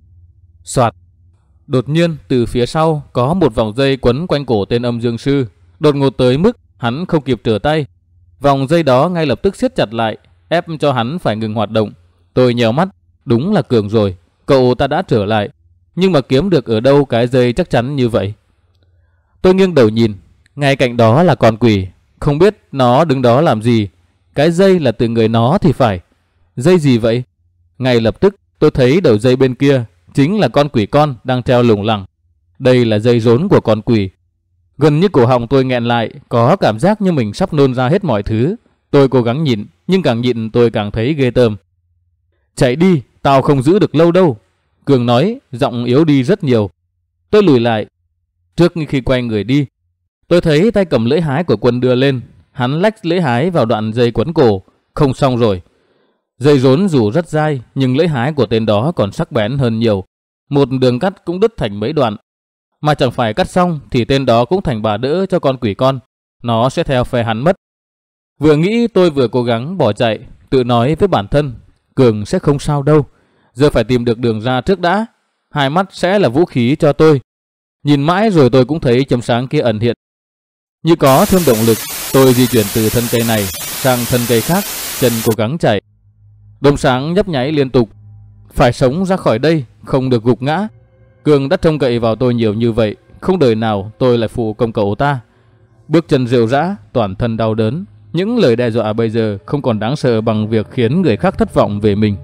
Soạt. Đột nhiên từ phía sau có một vòng dây quấn quanh cổ tên âm dương sư, đột ngột tới mức hắn không kịp trở tay. Vòng dây đó ngay lập tức siết chặt lại, ép cho hắn phải ngừng hoạt động. Tôi nhèo mắt, đúng là Cường rồi. Cậu ta đã trở lại, nhưng mà kiếm được ở đâu cái dây chắc chắn như vậy? Tôi nghiêng đầu nhìn, ngay cạnh đó là con quỷ. Không biết nó đứng đó làm gì. Cái dây là từ người nó thì phải. Dây gì vậy? Ngay lập tức tôi thấy đầu dây bên kia chính là con quỷ con đang treo lủng lẳng. Đây là dây rốn của con quỷ. Gần như cổ họng tôi nghẹn lại, có cảm giác như mình sắp nôn ra hết mọi thứ. Tôi cố gắng nhịn, nhưng càng nhịn tôi càng thấy ghê tởm. Chạy đi, tao không giữ được lâu đâu. Cường nói, giọng yếu đi rất nhiều. Tôi lùi lại. Trước khi quay người đi, tôi thấy tay cầm lưỡi hái của Quân đưa lên. Hắn lách lưỡi hái vào đoạn dây quấn cổ. Không xong rồi. Dây rốn dù rất dai, nhưng lưỡi hái của tên đó còn sắc bén hơn nhiều. Một đường cắt cũng đứt thành mấy đoạn. Mà chẳng phải cắt xong thì tên đó cũng thành bà đỡ cho con quỷ con. Nó sẽ theo phe hắn mất. Vừa nghĩ tôi vừa cố gắng bỏ chạy, tự nói với bản thân Cường sẽ không sao đâu. Giờ phải tìm được đường ra trước đã. Hai mắt sẽ là vũ khí cho tôi. Nhìn mãi rồi tôi cũng thấy chấm sáng kia ẩn hiện. Như có thêm động lực, tôi di chuyển từ thân cây này sang thân cây khác, chân cố gắng chạy. Đốm sáng nhấp nháy liên tục. Phải sống ra khỏi đây, không được gục ngã. Cường đã trông cậy vào tôi nhiều như vậy, không đời nào tôi lại phụ công cậu ta. Bước chân rệu rã, toàn thân đau đớn. Những lời đe dọa bây giờ không còn đáng sợ bằng việc khiến người khác thất vọng về mình.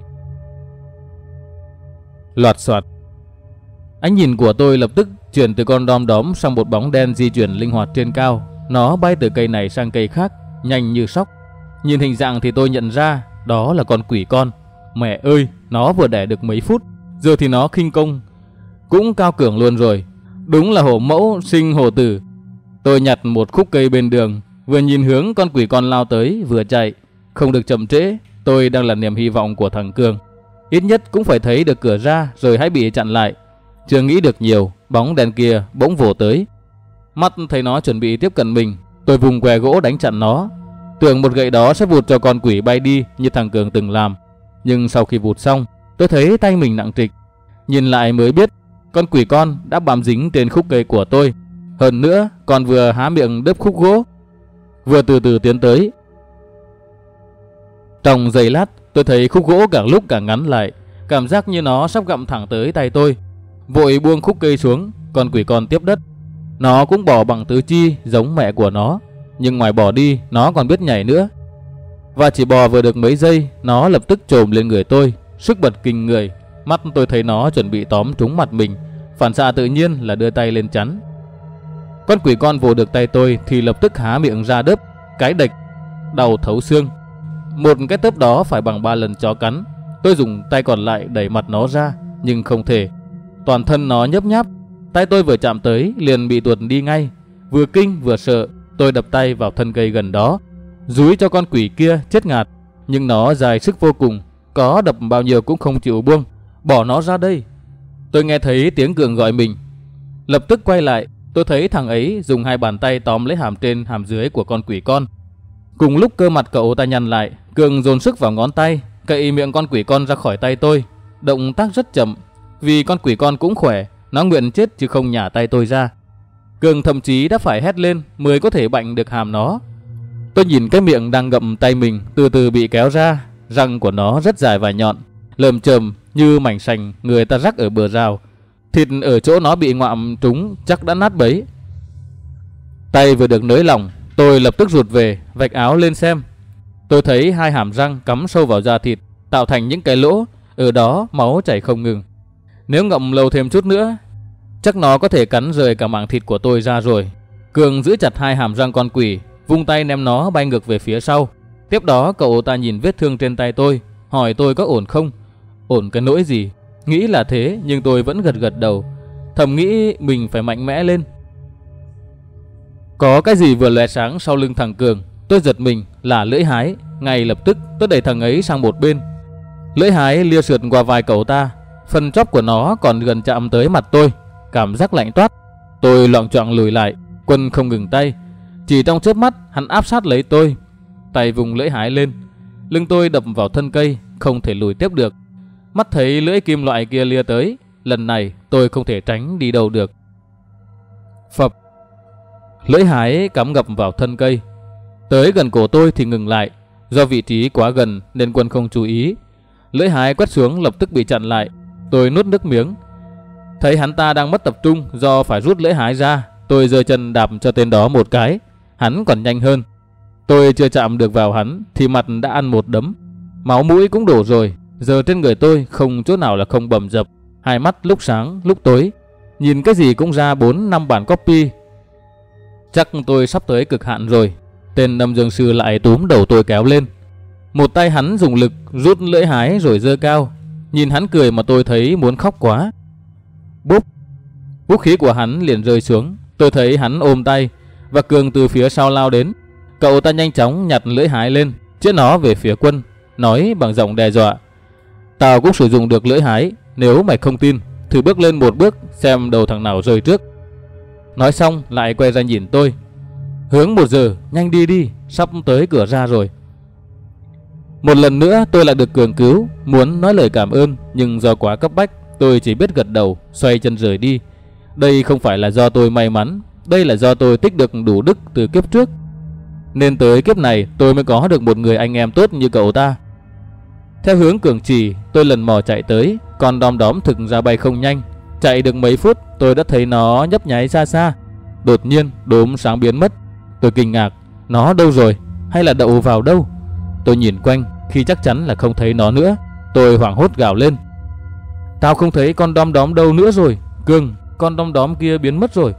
Loạt soạt. Ánh nhìn của tôi lập tức chuyển từ con đom đóm sang một bóng đen di chuyển linh hoạt trên cao. Nó bay từ cây này sang cây khác, nhanh như sóc. Nhìn hình dạng thì tôi nhận ra đó là con quỷ con. Mẹ ơi, nó vừa đẻ được mấy phút, giờ thì nó khinh công cũng cao cường luôn rồi. Đúng là hổ mẫu sinh hổ tử. Tôi nhặt một khúc cây bên đường, vừa nhìn hướng con quỷ con lao tới vừa chạy. Không được chậm trễ, tôi đang là niềm hy vọng của thằng Cường. Ít nhất cũng phải thấy được cửa ra rồi hãy bị chặn lại. Chưa nghĩ được nhiều, bóng đen kia bỗng vồ tới. Mắt thấy nó chuẩn bị tiếp cận mình, tôi vùng què gỗ đánh chặn nó. Tưởng một gậy đó sẽ vụt cho con quỷ bay đi như thằng Cường từng làm. Nhưng sau khi vụt xong, tôi thấy tay mình nặng trịch. Nhìn lại mới biết con quỷ con đã bám dính trên khúc cây của tôi. Hơn nữa còn vừa há miệng đớp khúc gỗ, vừa từ từ tiến tới. Trong giây lát tôi thấy khúc gỗ càng lúc càng ngắn lại, cảm giác như nó sắp gặm thẳng tới tay tôi. Vội buông khúc cây xuống, con quỷ con tiếp đất. Nó cũng bò bằng tứ chi giống mẹ của nó, nhưng ngoài bò đi nó còn biết nhảy nữa. Và chỉ bò vừa được mấy giây, nó lập tức chồm lên người tôi, sức bật kinh người. Mắt tôi thấy nó chuẩn bị tóm trúng mặt mình, phản xạ tự nhiên là đưa tay lên chắn. Con quỷ con vồ được tay tôi thì lập tức há miệng ra đớp cái đạch, đau thấu xương. Một cái tớp đó phải bằng 3 lần chó cắn. Tôi dùng tay còn lại đẩy mặt nó ra, nhưng không thể. Toàn thân nó nhấp nháp. Tay tôi vừa chạm tới liền bị tuột đi ngay. Vừa kinh vừa sợ, tôi đập tay vào thân cây gần đó, dúi cho con quỷ kia chết ngạt. Nhưng nó dài sức vô cùng, có đập bao nhiêu cũng không chịu buông. Bỏ nó ra đây. Tôi nghe thấy tiếng Cường gọi mình. Lập tức quay lại, tôi thấy thằng ấy dùng hai bàn tay tóm lấy hàm trên hàm dưới của con quỷ con. Cùng lúc cơ mặt cậu ta nhăn lại, Cường dồn sức vào ngón tay, cậy miệng con quỷ con ra khỏi tay tôi. Động tác rất chậm, vì con quỷ con cũng khỏe, nó nguyện chết chứ không nhả tay tôi ra. Cường thậm chí đã phải hét lên mới có thể bạnh được hàm nó. Tôi nhìn cái miệng đang ngậm tay mình từ từ bị kéo ra, răng của nó rất dài và nhọn, lởm chởm như mảnh sành người ta rắc ở bờ rào. Thịt ở chỗ nó bị ngoạm trúng chắc đã nát bấy. Tay vừa được nới lỏng, tôi lập tức rụt về, vạch áo lên xem. Tôi thấy hai hàm răng cắm sâu vào da thịt, tạo thành những cái lỗ, ở đó máu chảy không ngừng. Nếu ngậm lâu thêm chút nữa, chắc nó có thể cắn rời cả mảng thịt của tôi ra rồi. Cường giữ chặt hai hàm răng con quỷ, vung tay ném nó bay ngược về phía sau. Tiếp đó cậu ta nhìn vết thương trên tay tôi, hỏi tôi có ổn không. Ổn cái nỗi gì? Nghĩ là thế nhưng tôi vẫn gật gật đầu, thầm nghĩ mình phải mạnh mẽ lên. Có cái gì vừa lóe sáng sau lưng thằng Cường. Tôi giật mình là lưỡi hái. Ngay lập tức tôi đẩy thằng ấy sang một bên. Lưỡi hái lia sượt qua vai cậu ta, phần chóp của nó còn gần chạm tới mặt tôi. Cảm giác lạnh toát. Tôi loạng choạng lùi lại. Quân không ngừng tay. Chỉ trong chớp mắt hắn áp sát lấy tôi. Tay vùng lưỡi hái lên. Lưng tôi đập vào thân cây, không thể lùi tiếp được. Mắt thấy lưỡi kim loại kia lia tới, lần này tôi không thể tránh đi đâu được. Phập. Lưỡi hái cắm gập vào thân cây. Tới gần cổ tôi thì ngừng lại. Do vị trí quá gần nên Quân không chú ý. Lưỡi hái quét xuống lập tức bị chặn lại. Tôi nuốt nước miếng. Thấy hắn ta đang mất tập trung do phải rút lưỡi hái ra, tôi giơ chân đạp cho tên đó một cái. Hắn còn nhanh hơn. Tôi chưa chạm được vào hắn thì mặt đã ăn một đấm. Máu mũi cũng đổ rồi. Giờ trên người tôi không chỗ nào là không bầm dập. Hai mắt lúc sáng lúc tối, nhìn cái gì cũng ra 4-5 bản copy. Chắc tôi sắp tới cực hạn rồi. Tên Âm Dương Sư lại túm đầu tôi kéo lên. Một tay hắn dùng lực rút lưỡi hái rồi giơ cao. Nhìn hắn cười mà tôi thấy muốn khóc quá. Búp. Vũ khí của hắn liền rơi xuống. Tôi thấy hắn ôm tay và Cường từ phía sau lao đến. Cậu ta nhanh chóng nhặt lưỡi hái lên, chĩa nó về phía Quân, nói bằng giọng đe dọa: Tao cũng sử dụng được lưỡi hái, nếu mày không tin thử bước lên một bước xem đầu thằng nào rơi trước. Nói xong lại quay ra nhìn tôi: Hướng 1 giờ, nhanh đi đi, sắp tới cửa ra rồi. Một lần nữa tôi lại được Cường cứu, muốn nói lời cảm ơn nhưng do quá cấp bách, tôi chỉ biết gật đầu, xoay chân rời đi. Đây không phải là do tôi may mắn, đây là do tôi tích được đủ đức từ kiếp trước, nên tới kiếp này tôi mới có được một người anh em tốt như cậu ta. Theo hướng Cường chỉ, tôi lần mò chạy tới, con đom đóm thực ra bay không nhanh. Chạy được mấy phút, tôi đã thấy nó nhấp nháy xa xa. Đột nhiên, đốm sáng biến mất. Tôi kinh ngạc, nó đâu rồi? Hay là đậu vào đâu? Tôi nhìn quanh, khi chắc chắn là không thấy nó nữa, tôi hoảng hốt gào lên: Tao không thấy con đom đóm đâu nữa rồi, Cường, con đom đóm kia biến mất rồi.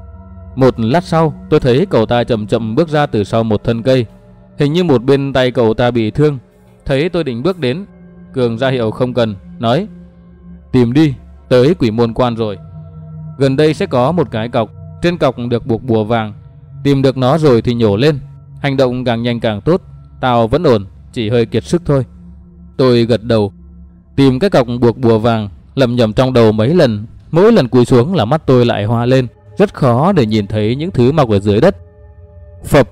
Một lát sau, tôi thấy cậu ta chậm chậm bước ra từ sau một thân cây. Hình như một bên tay cậu ta bị thương. Thấy tôi định bước đến, Cường ra hiệu không cần, nói: Tìm đi, tới Quỷ Môn Quan rồi. Gần đây sẽ có một cái cọc, trên cọc được buộc bùa vàng. Tìm được nó rồi thì nhổ lên. Hành động càng nhanh càng tốt. Tao vẫn ổn, chỉ hơi kiệt sức thôi. Tôi gật đầu. Tìm cái cọc buộc bùa vàng, lẩm nhẩm trong đầu mấy lần. Mỗi lần cúi xuống là mắt tôi lại hoa lên. Rất khó để nhìn thấy những thứ mọc ở dưới đất. Phập.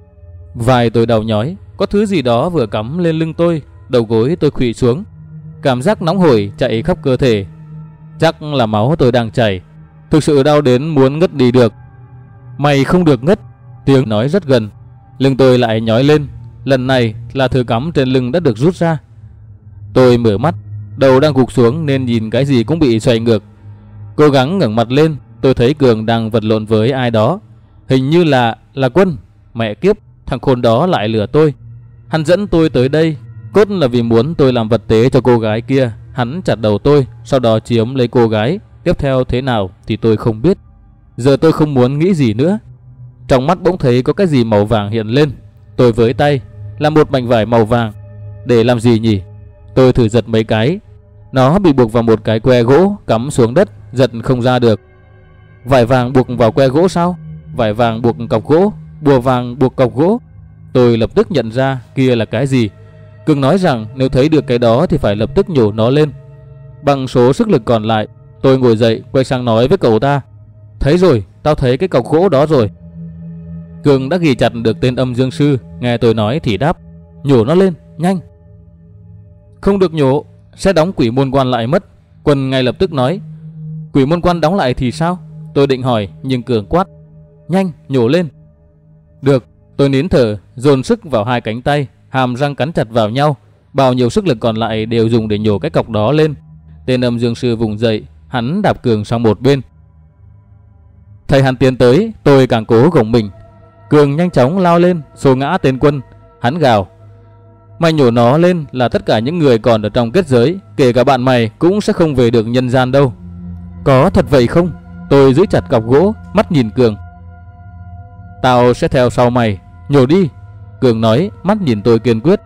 Vai tôi đau nhói, có thứ gì đó vừa cắm lên lưng tôi. Đầu gối tôi khuỵu xuống. Cảm giác nóng hổi chạy khắp cơ thể. Chắc là máu tôi đang chảy. Thực sự đau đến muốn ngất đi được. Mày không được ngất. Tiếng nói rất gần. Lưng tôi lại nhói lên. Lần này là thứ cắm trên lưng đã được rút ra. Tôi mở mắt. Đầu đang gục xuống nên nhìn cái gì cũng bị xoay ngược. Cố gắng ngẩng mặt lên. Tôi thấy Cường đang vật lộn với ai đó. Hình như là Quân. Mẹ kiếp, thằng khốn đó lại lừa tôi. Hắn dẫn tôi tới đây cốt là vì muốn tôi làm vật tế cho cô gái kia. Hắn chặt đầu tôi, sau đó chiếm lấy cô gái. Tiếp theo thế nào thì tôi không biết. Giờ tôi không muốn nghĩ gì nữa. Trong mắt bỗng thấy có cái gì màu vàng hiện lên. Tôi với tay, là một mảnh vải màu vàng. Để làm gì nhỉ? Tôi thử giật mấy cái. Nó bị buộc vào một cái que gỗ cắm xuống đất, giật không ra được. Vải vàng buộc vào que gỗ sao? Vải vàng buộc cọc gỗ, bùa vàng buộc cọc gỗ. Tôi lập tức nhận ra kia là cái gì. Cường nói rằng nếu thấy được cái đó thì phải lập tức nhổ nó lên. Bằng số sức lực còn lại, tôi ngồi dậy quay sang nói với cậu ta: Thấy rồi, tao thấy cái cọc gỗ đó rồi. Cường đã ghi chặt được tên âm dương sư, nghe tôi nói thì đáp: Nhổ nó lên, nhanh. Không được nhổ, sẽ đóng Quỷ Môn Quan lại mất. Quân ngay lập tức nói: Quỷ Môn Quan đóng lại thì sao? Tôi định hỏi nhưng Cường quát: Nhanh, nhổ lên. Được, tôi nín thở, dồn sức vào hai cánh tay, hàm răng cắn chặt vào nhau. Bao nhiêu sức lực còn lại đều dùng để nhổ cái cọc đó lên. Tên âm dương sư vùng dậy, hắn đạp Cường sang một bên. Thấy hắn tiến tới, tôi càng cố gồng mình. Cường nhanh chóng lao lên, xô ngã tên Quân. Hắn gào: Mày nhổ nó lên là tất cả những người còn ở trong kết giới, kể cả bạn mày cũng sẽ không về được nhân gian đâu. Có thật vậy không? Tôi giữ chặt cọc gỗ, mắt nhìn Cường. Tao sẽ theo sau mày, nhổ đi. Cường nói, mắt nhìn tôi kiên quyết.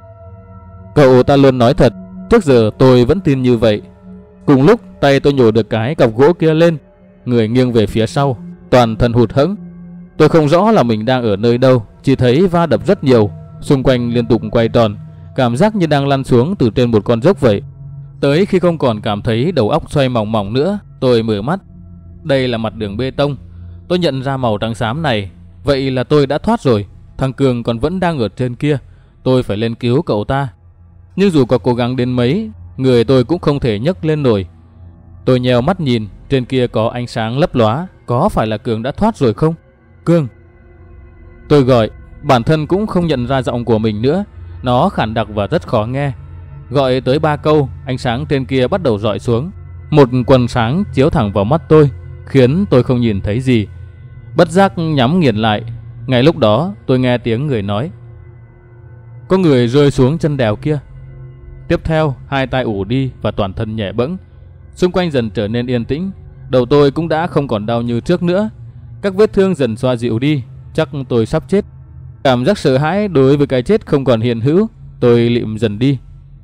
Cậu ta luôn nói thật, trước giờ tôi vẫn tin như vậy. Cùng lúc tay tôi nhổ được cái cọc gỗ kia lên, người nghiêng về phía sau, toàn thân hụt hẫng. Tôi không rõ là mình đang ở nơi đâu, chỉ thấy va đập rất nhiều, xung quanh liên tục quay tròn, cảm giác như đang lăn xuống từ trên một con dốc vậy. Tới khi không còn cảm thấy đầu óc xoay mòng mòng nữa, tôi mở mắt. Đây là mặt đường bê tông. Tôi nhận ra màu trắng xám này. Vậy là tôi đã thoát rồi. Thằng Cường còn vẫn đang ở trên kia. Tôi phải lên cứu cậu ta. Nhưng dù có cố gắng đến mấy, người tôi cũng không thể nhấc lên nổi. Tôi nheo mắt nhìn, trên kia có ánh sáng lấp lóa. Có phải là Cường đã thoát rồi không? Cường! Tôi gọi, bản thân cũng không nhận ra giọng của mình nữa. Nó khản đặc và rất khó nghe. Gọi tới 3 câu, ánh sáng trên kia bắt đầu rọi xuống. Một quần sáng chiếu thẳng vào mắt tôi, khiến tôi không nhìn thấy gì. Bất giác nhắm nghiền lại. Ngay lúc đó tôi nghe tiếng người nói: Có người rơi xuống chân đèo kia. Tiếp theo hai tay ủ đi và toàn thân nhẹ bẫng. Xung quanh dần trở nên yên tĩnh. Đầu tôi cũng đã không còn đau như trước nữa. Các vết thương dần xoa dịu đi. Chắc tôi sắp chết. Cảm giác sợ hãi đối với cái chết không còn hiện hữu. Tôi lịm dần đi.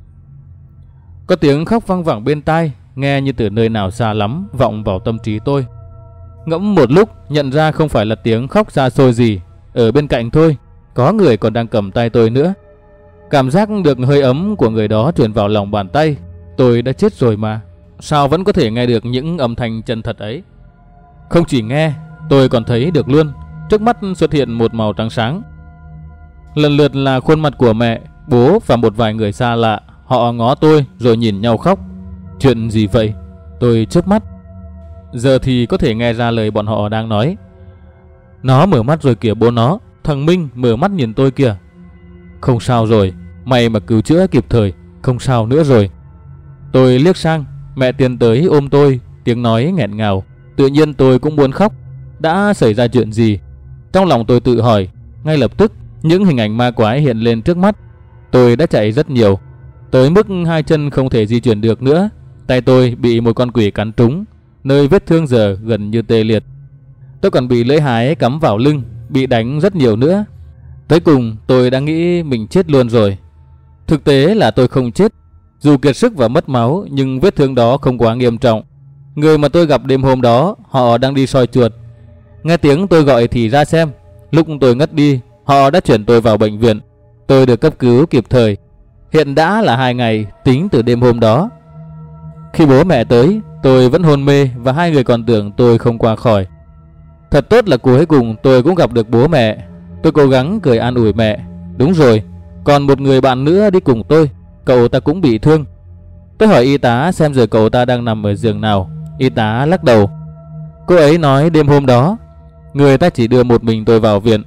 Có tiếng khóc văng vẳng bên tai, nghe như từ nơi nào xa lắm, vọng vào tâm trí tôi. Ngẫm một lúc, nhận ra không phải là tiếng khóc xa xôi gì. Ở bên cạnh thôi, có người còn đang cầm tay tôi nữa. Cảm giác được hơi ấm của người đó truyền vào lòng bàn tay. Tôi đã chết rồi mà, sao vẫn có thể nghe được những âm thanh chân thật ấy? Không chỉ nghe, tôi còn thấy được luôn. Trước mắt xuất hiện một màu trắng sáng. Lần lượt là khuôn mặt của mẹ, Bố và một vài người xa lạ, họ ngó tôi rồi nhìn nhau khóc. Chuyện gì vậy? Tôi chớp mắt. Giờ thì có thể nghe ra lời bọn họ đang nói. Nó mở mắt rồi kìa bố nó. Thằng Minh mở mắt nhìn tôi kìa. Không sao rồi, may mà cứu chữa kịp thời, không sao nữa rồi. Tôi liếc sang, mẹ tiến tới ôm tôi, tiếng nói nghẹn ngào. Tự nhiên tôi cũng muốn khóc. Đã xảy ra chuyện gì? Trong lòng tôi tự hỏi. Ngay lập tức những hình ảnh ma quái hiện lên trước mắt. Tôi đã chạy rất nhiều, tới mức hai chân không thể di chuyển được nữa. Tay tôi bị một con quỷ cắn trúng, nơi vết thương giờ gần như tê liệt. Tôi còn bị lưỡi hái cắm vào lưng, bị đánh rất nhiều nữa. Tới cùng tôi đã nghĩ mình chết luôn rồi. Thực tế là tôi không chết. Dù kiệt sức và mất máu, nhưng vết thương đó không quá nghiêm trọng. Người mà tôi gặp đêm hôm đó, họ đang đi soi chuột. Nghe tiếng tôi gọi thì ra xem. Lúc tôi ngất đi, họ đã chuyển tôi vào bệnh viện. Tôi được cấp cứu kịp thời. Hiện đã là 2 ngày tính từ đêm hôm đó. Khi bố mẹ tới, tôi vẫn hôn mê và hai người còn tưởng tôi không qua khỏi. Thật tốt là cuối cùng tôi cũng gặp được bố mẹ. Tôi cố gắng cười an ủi mẹ. Đúng rồi, còn một người bạn nữa đi cùng tôi, cậu ta cũng bị thương. Tôi hỏi y tá xem giờ cậu ta đang nằm ở giường nào. Y tá lắc đầu. Cô ấy nói đêm hôm đó người ta chỉ đưa một mình tôi vào viện.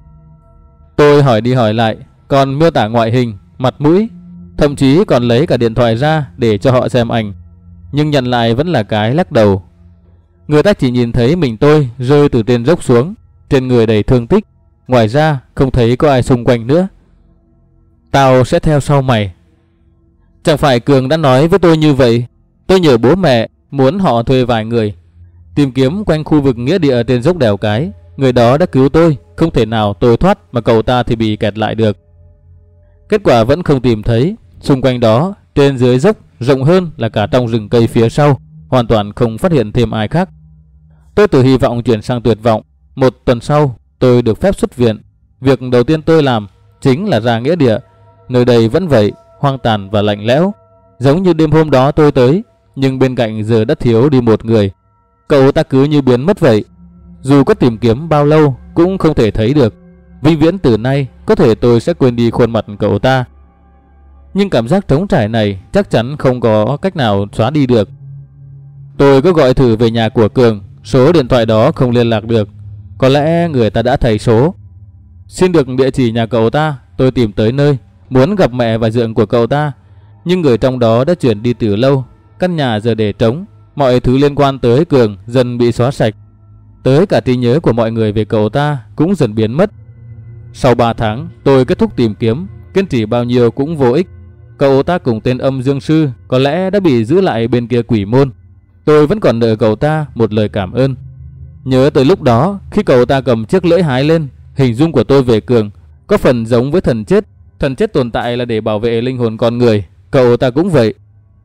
Tôi hỏi đi hỏi lại, còn miêu tả ngoại hình, mặt mũi, thậm chí còn lấy cả điện thoại ra để cho họ xem ảnh, nhưng nhận lại vẫn là cái lắc đầu. Người ta chỉ nhìn thấy mình tôi rơi từ trên dốc xuống, trên người đầy thương tích, ngoài ra không thấy có ai xung quanh nữa. Tao sẽ theo sau mày. Chẳng phải Cường đã nói với tôi như vậy? Tôi nhờ bố mẹ muốn họ thuê vài người tìm kiếm quanh khu vực nghĩa địa trên dốc đèo cái. Người đó đã cứu tôi, không thể nào tôi thoát mà cậu ta thì bị kẹt lại được. Kết quả vẫn không tìm thấy. Xung quanh đó, trên dưới dốc, rộng hơn là cả trong rừng cây phía sau, hoàn toàn không phát hiện thêm ai khác. Tôi từ hy vọng chuyển sang tuyệt vọng. 1 tuần sau, tôi được phép xuất viện. Việc đầu tiên tôi làm chính là ra nghĩa địa. Nơi đây vẫn vậy, hoang tàn và lạnh lẽo, giống như đêm hôm đó tôi tới, nhưng bên cạnh giờ đã thiếu đi một người. Cậu ta cứ như biến mất vậy. Dù có tìm kiếm bao lâu cũng không thể thấy được. Vĩnh viễn từ nay có thể tôi sẽ quên đi khuôn mặt cậu ta. Nhưng cảm giác trống trải này chắc chắn không có cách nào xóa đi được. Tôi có gọi thử về nhà của Cường, số điện thoại đó không liên lạc được. Có lẽ người ta đã thay số. Xin được địa chỉ nhà cậu ta, tôi tìm tới nơi, muốn gặp mẹ và dượng của cậu ta. Nhưng người trong đó đã chuyển đi từ lâu. Căn nhà giờ để trống. Mọi thứ liên quan tới Cường dần bị xóa sạch. Tới cả trí nhớ của mọi người về cậu ta cũng dần biến mất. Sau 3 tháng, tôi kết thúc tìm kiếm, kiên trì bao nhiêu cũng vô ích. Cậu ta cùng tên Âm Dương Sư có lẽ đã bị giữ lại bên kia quỷ môn. Tôi vẫn còn nợ cậu ta một lời cảm ơn. Nhớ tới lúc đó, khi cậu ta cầm chiếc lưỡi hái lên, hình dung của tôi về Cường có phần giống với thần chết. Thần chết tồn tại là để bảo vệ linh hồn con người. Cậu ta cũng vậy.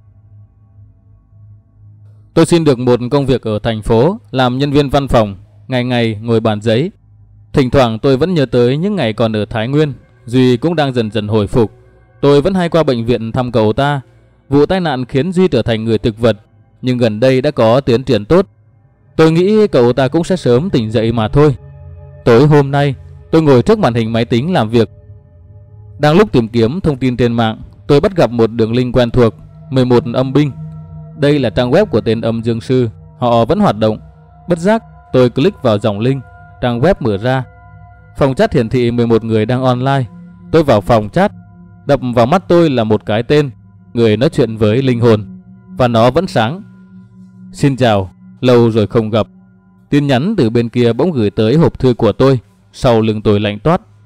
Tôi xin được một công việc ở thành phố, làm nhân viên văn phòng, ngày ngày ngồi bàn giấy. Thỉnh thoảng tôi vẫn nhớ tới những ngày còn ở Thái Nguyên. Duy cũng đang dần dần hồi phục. Tôi vẫn hay qua bệnh viện thăm cậu ta. Vụ tai nạn khiến Duy trở thành người thực vật, nhưng gần đây đã có tiến triển tốt. Tôi nghĩ cậu ta cũng sẽ sớm tỉnh dậy mà thôi. Tối hôm nay, tôi ngồi trước màn hình máy tính làm việc. Đang lúc tìm kiếm thông tin trên mạng, tôi bắt gặp một đường link quen thuộc, 11 âm binh. Đây là trang web của tên Âm Dương Sư, họ vẫn hoạt động. Bất giác, tôi click vào dòng link, trang web mở ra. Phòng chat hiển thị 11 người đang online. Tôi vào phòng chat, đập vào mắt tôi là một cái tên, người nói chuyện với linh hồn, và nó vẫn sáng. Xin chào, lâu rồi không gặp. Tin nhắn từ bên kia bỗng gửi tới hộp thư của tôi. Sau lưng tôi lạnh toát.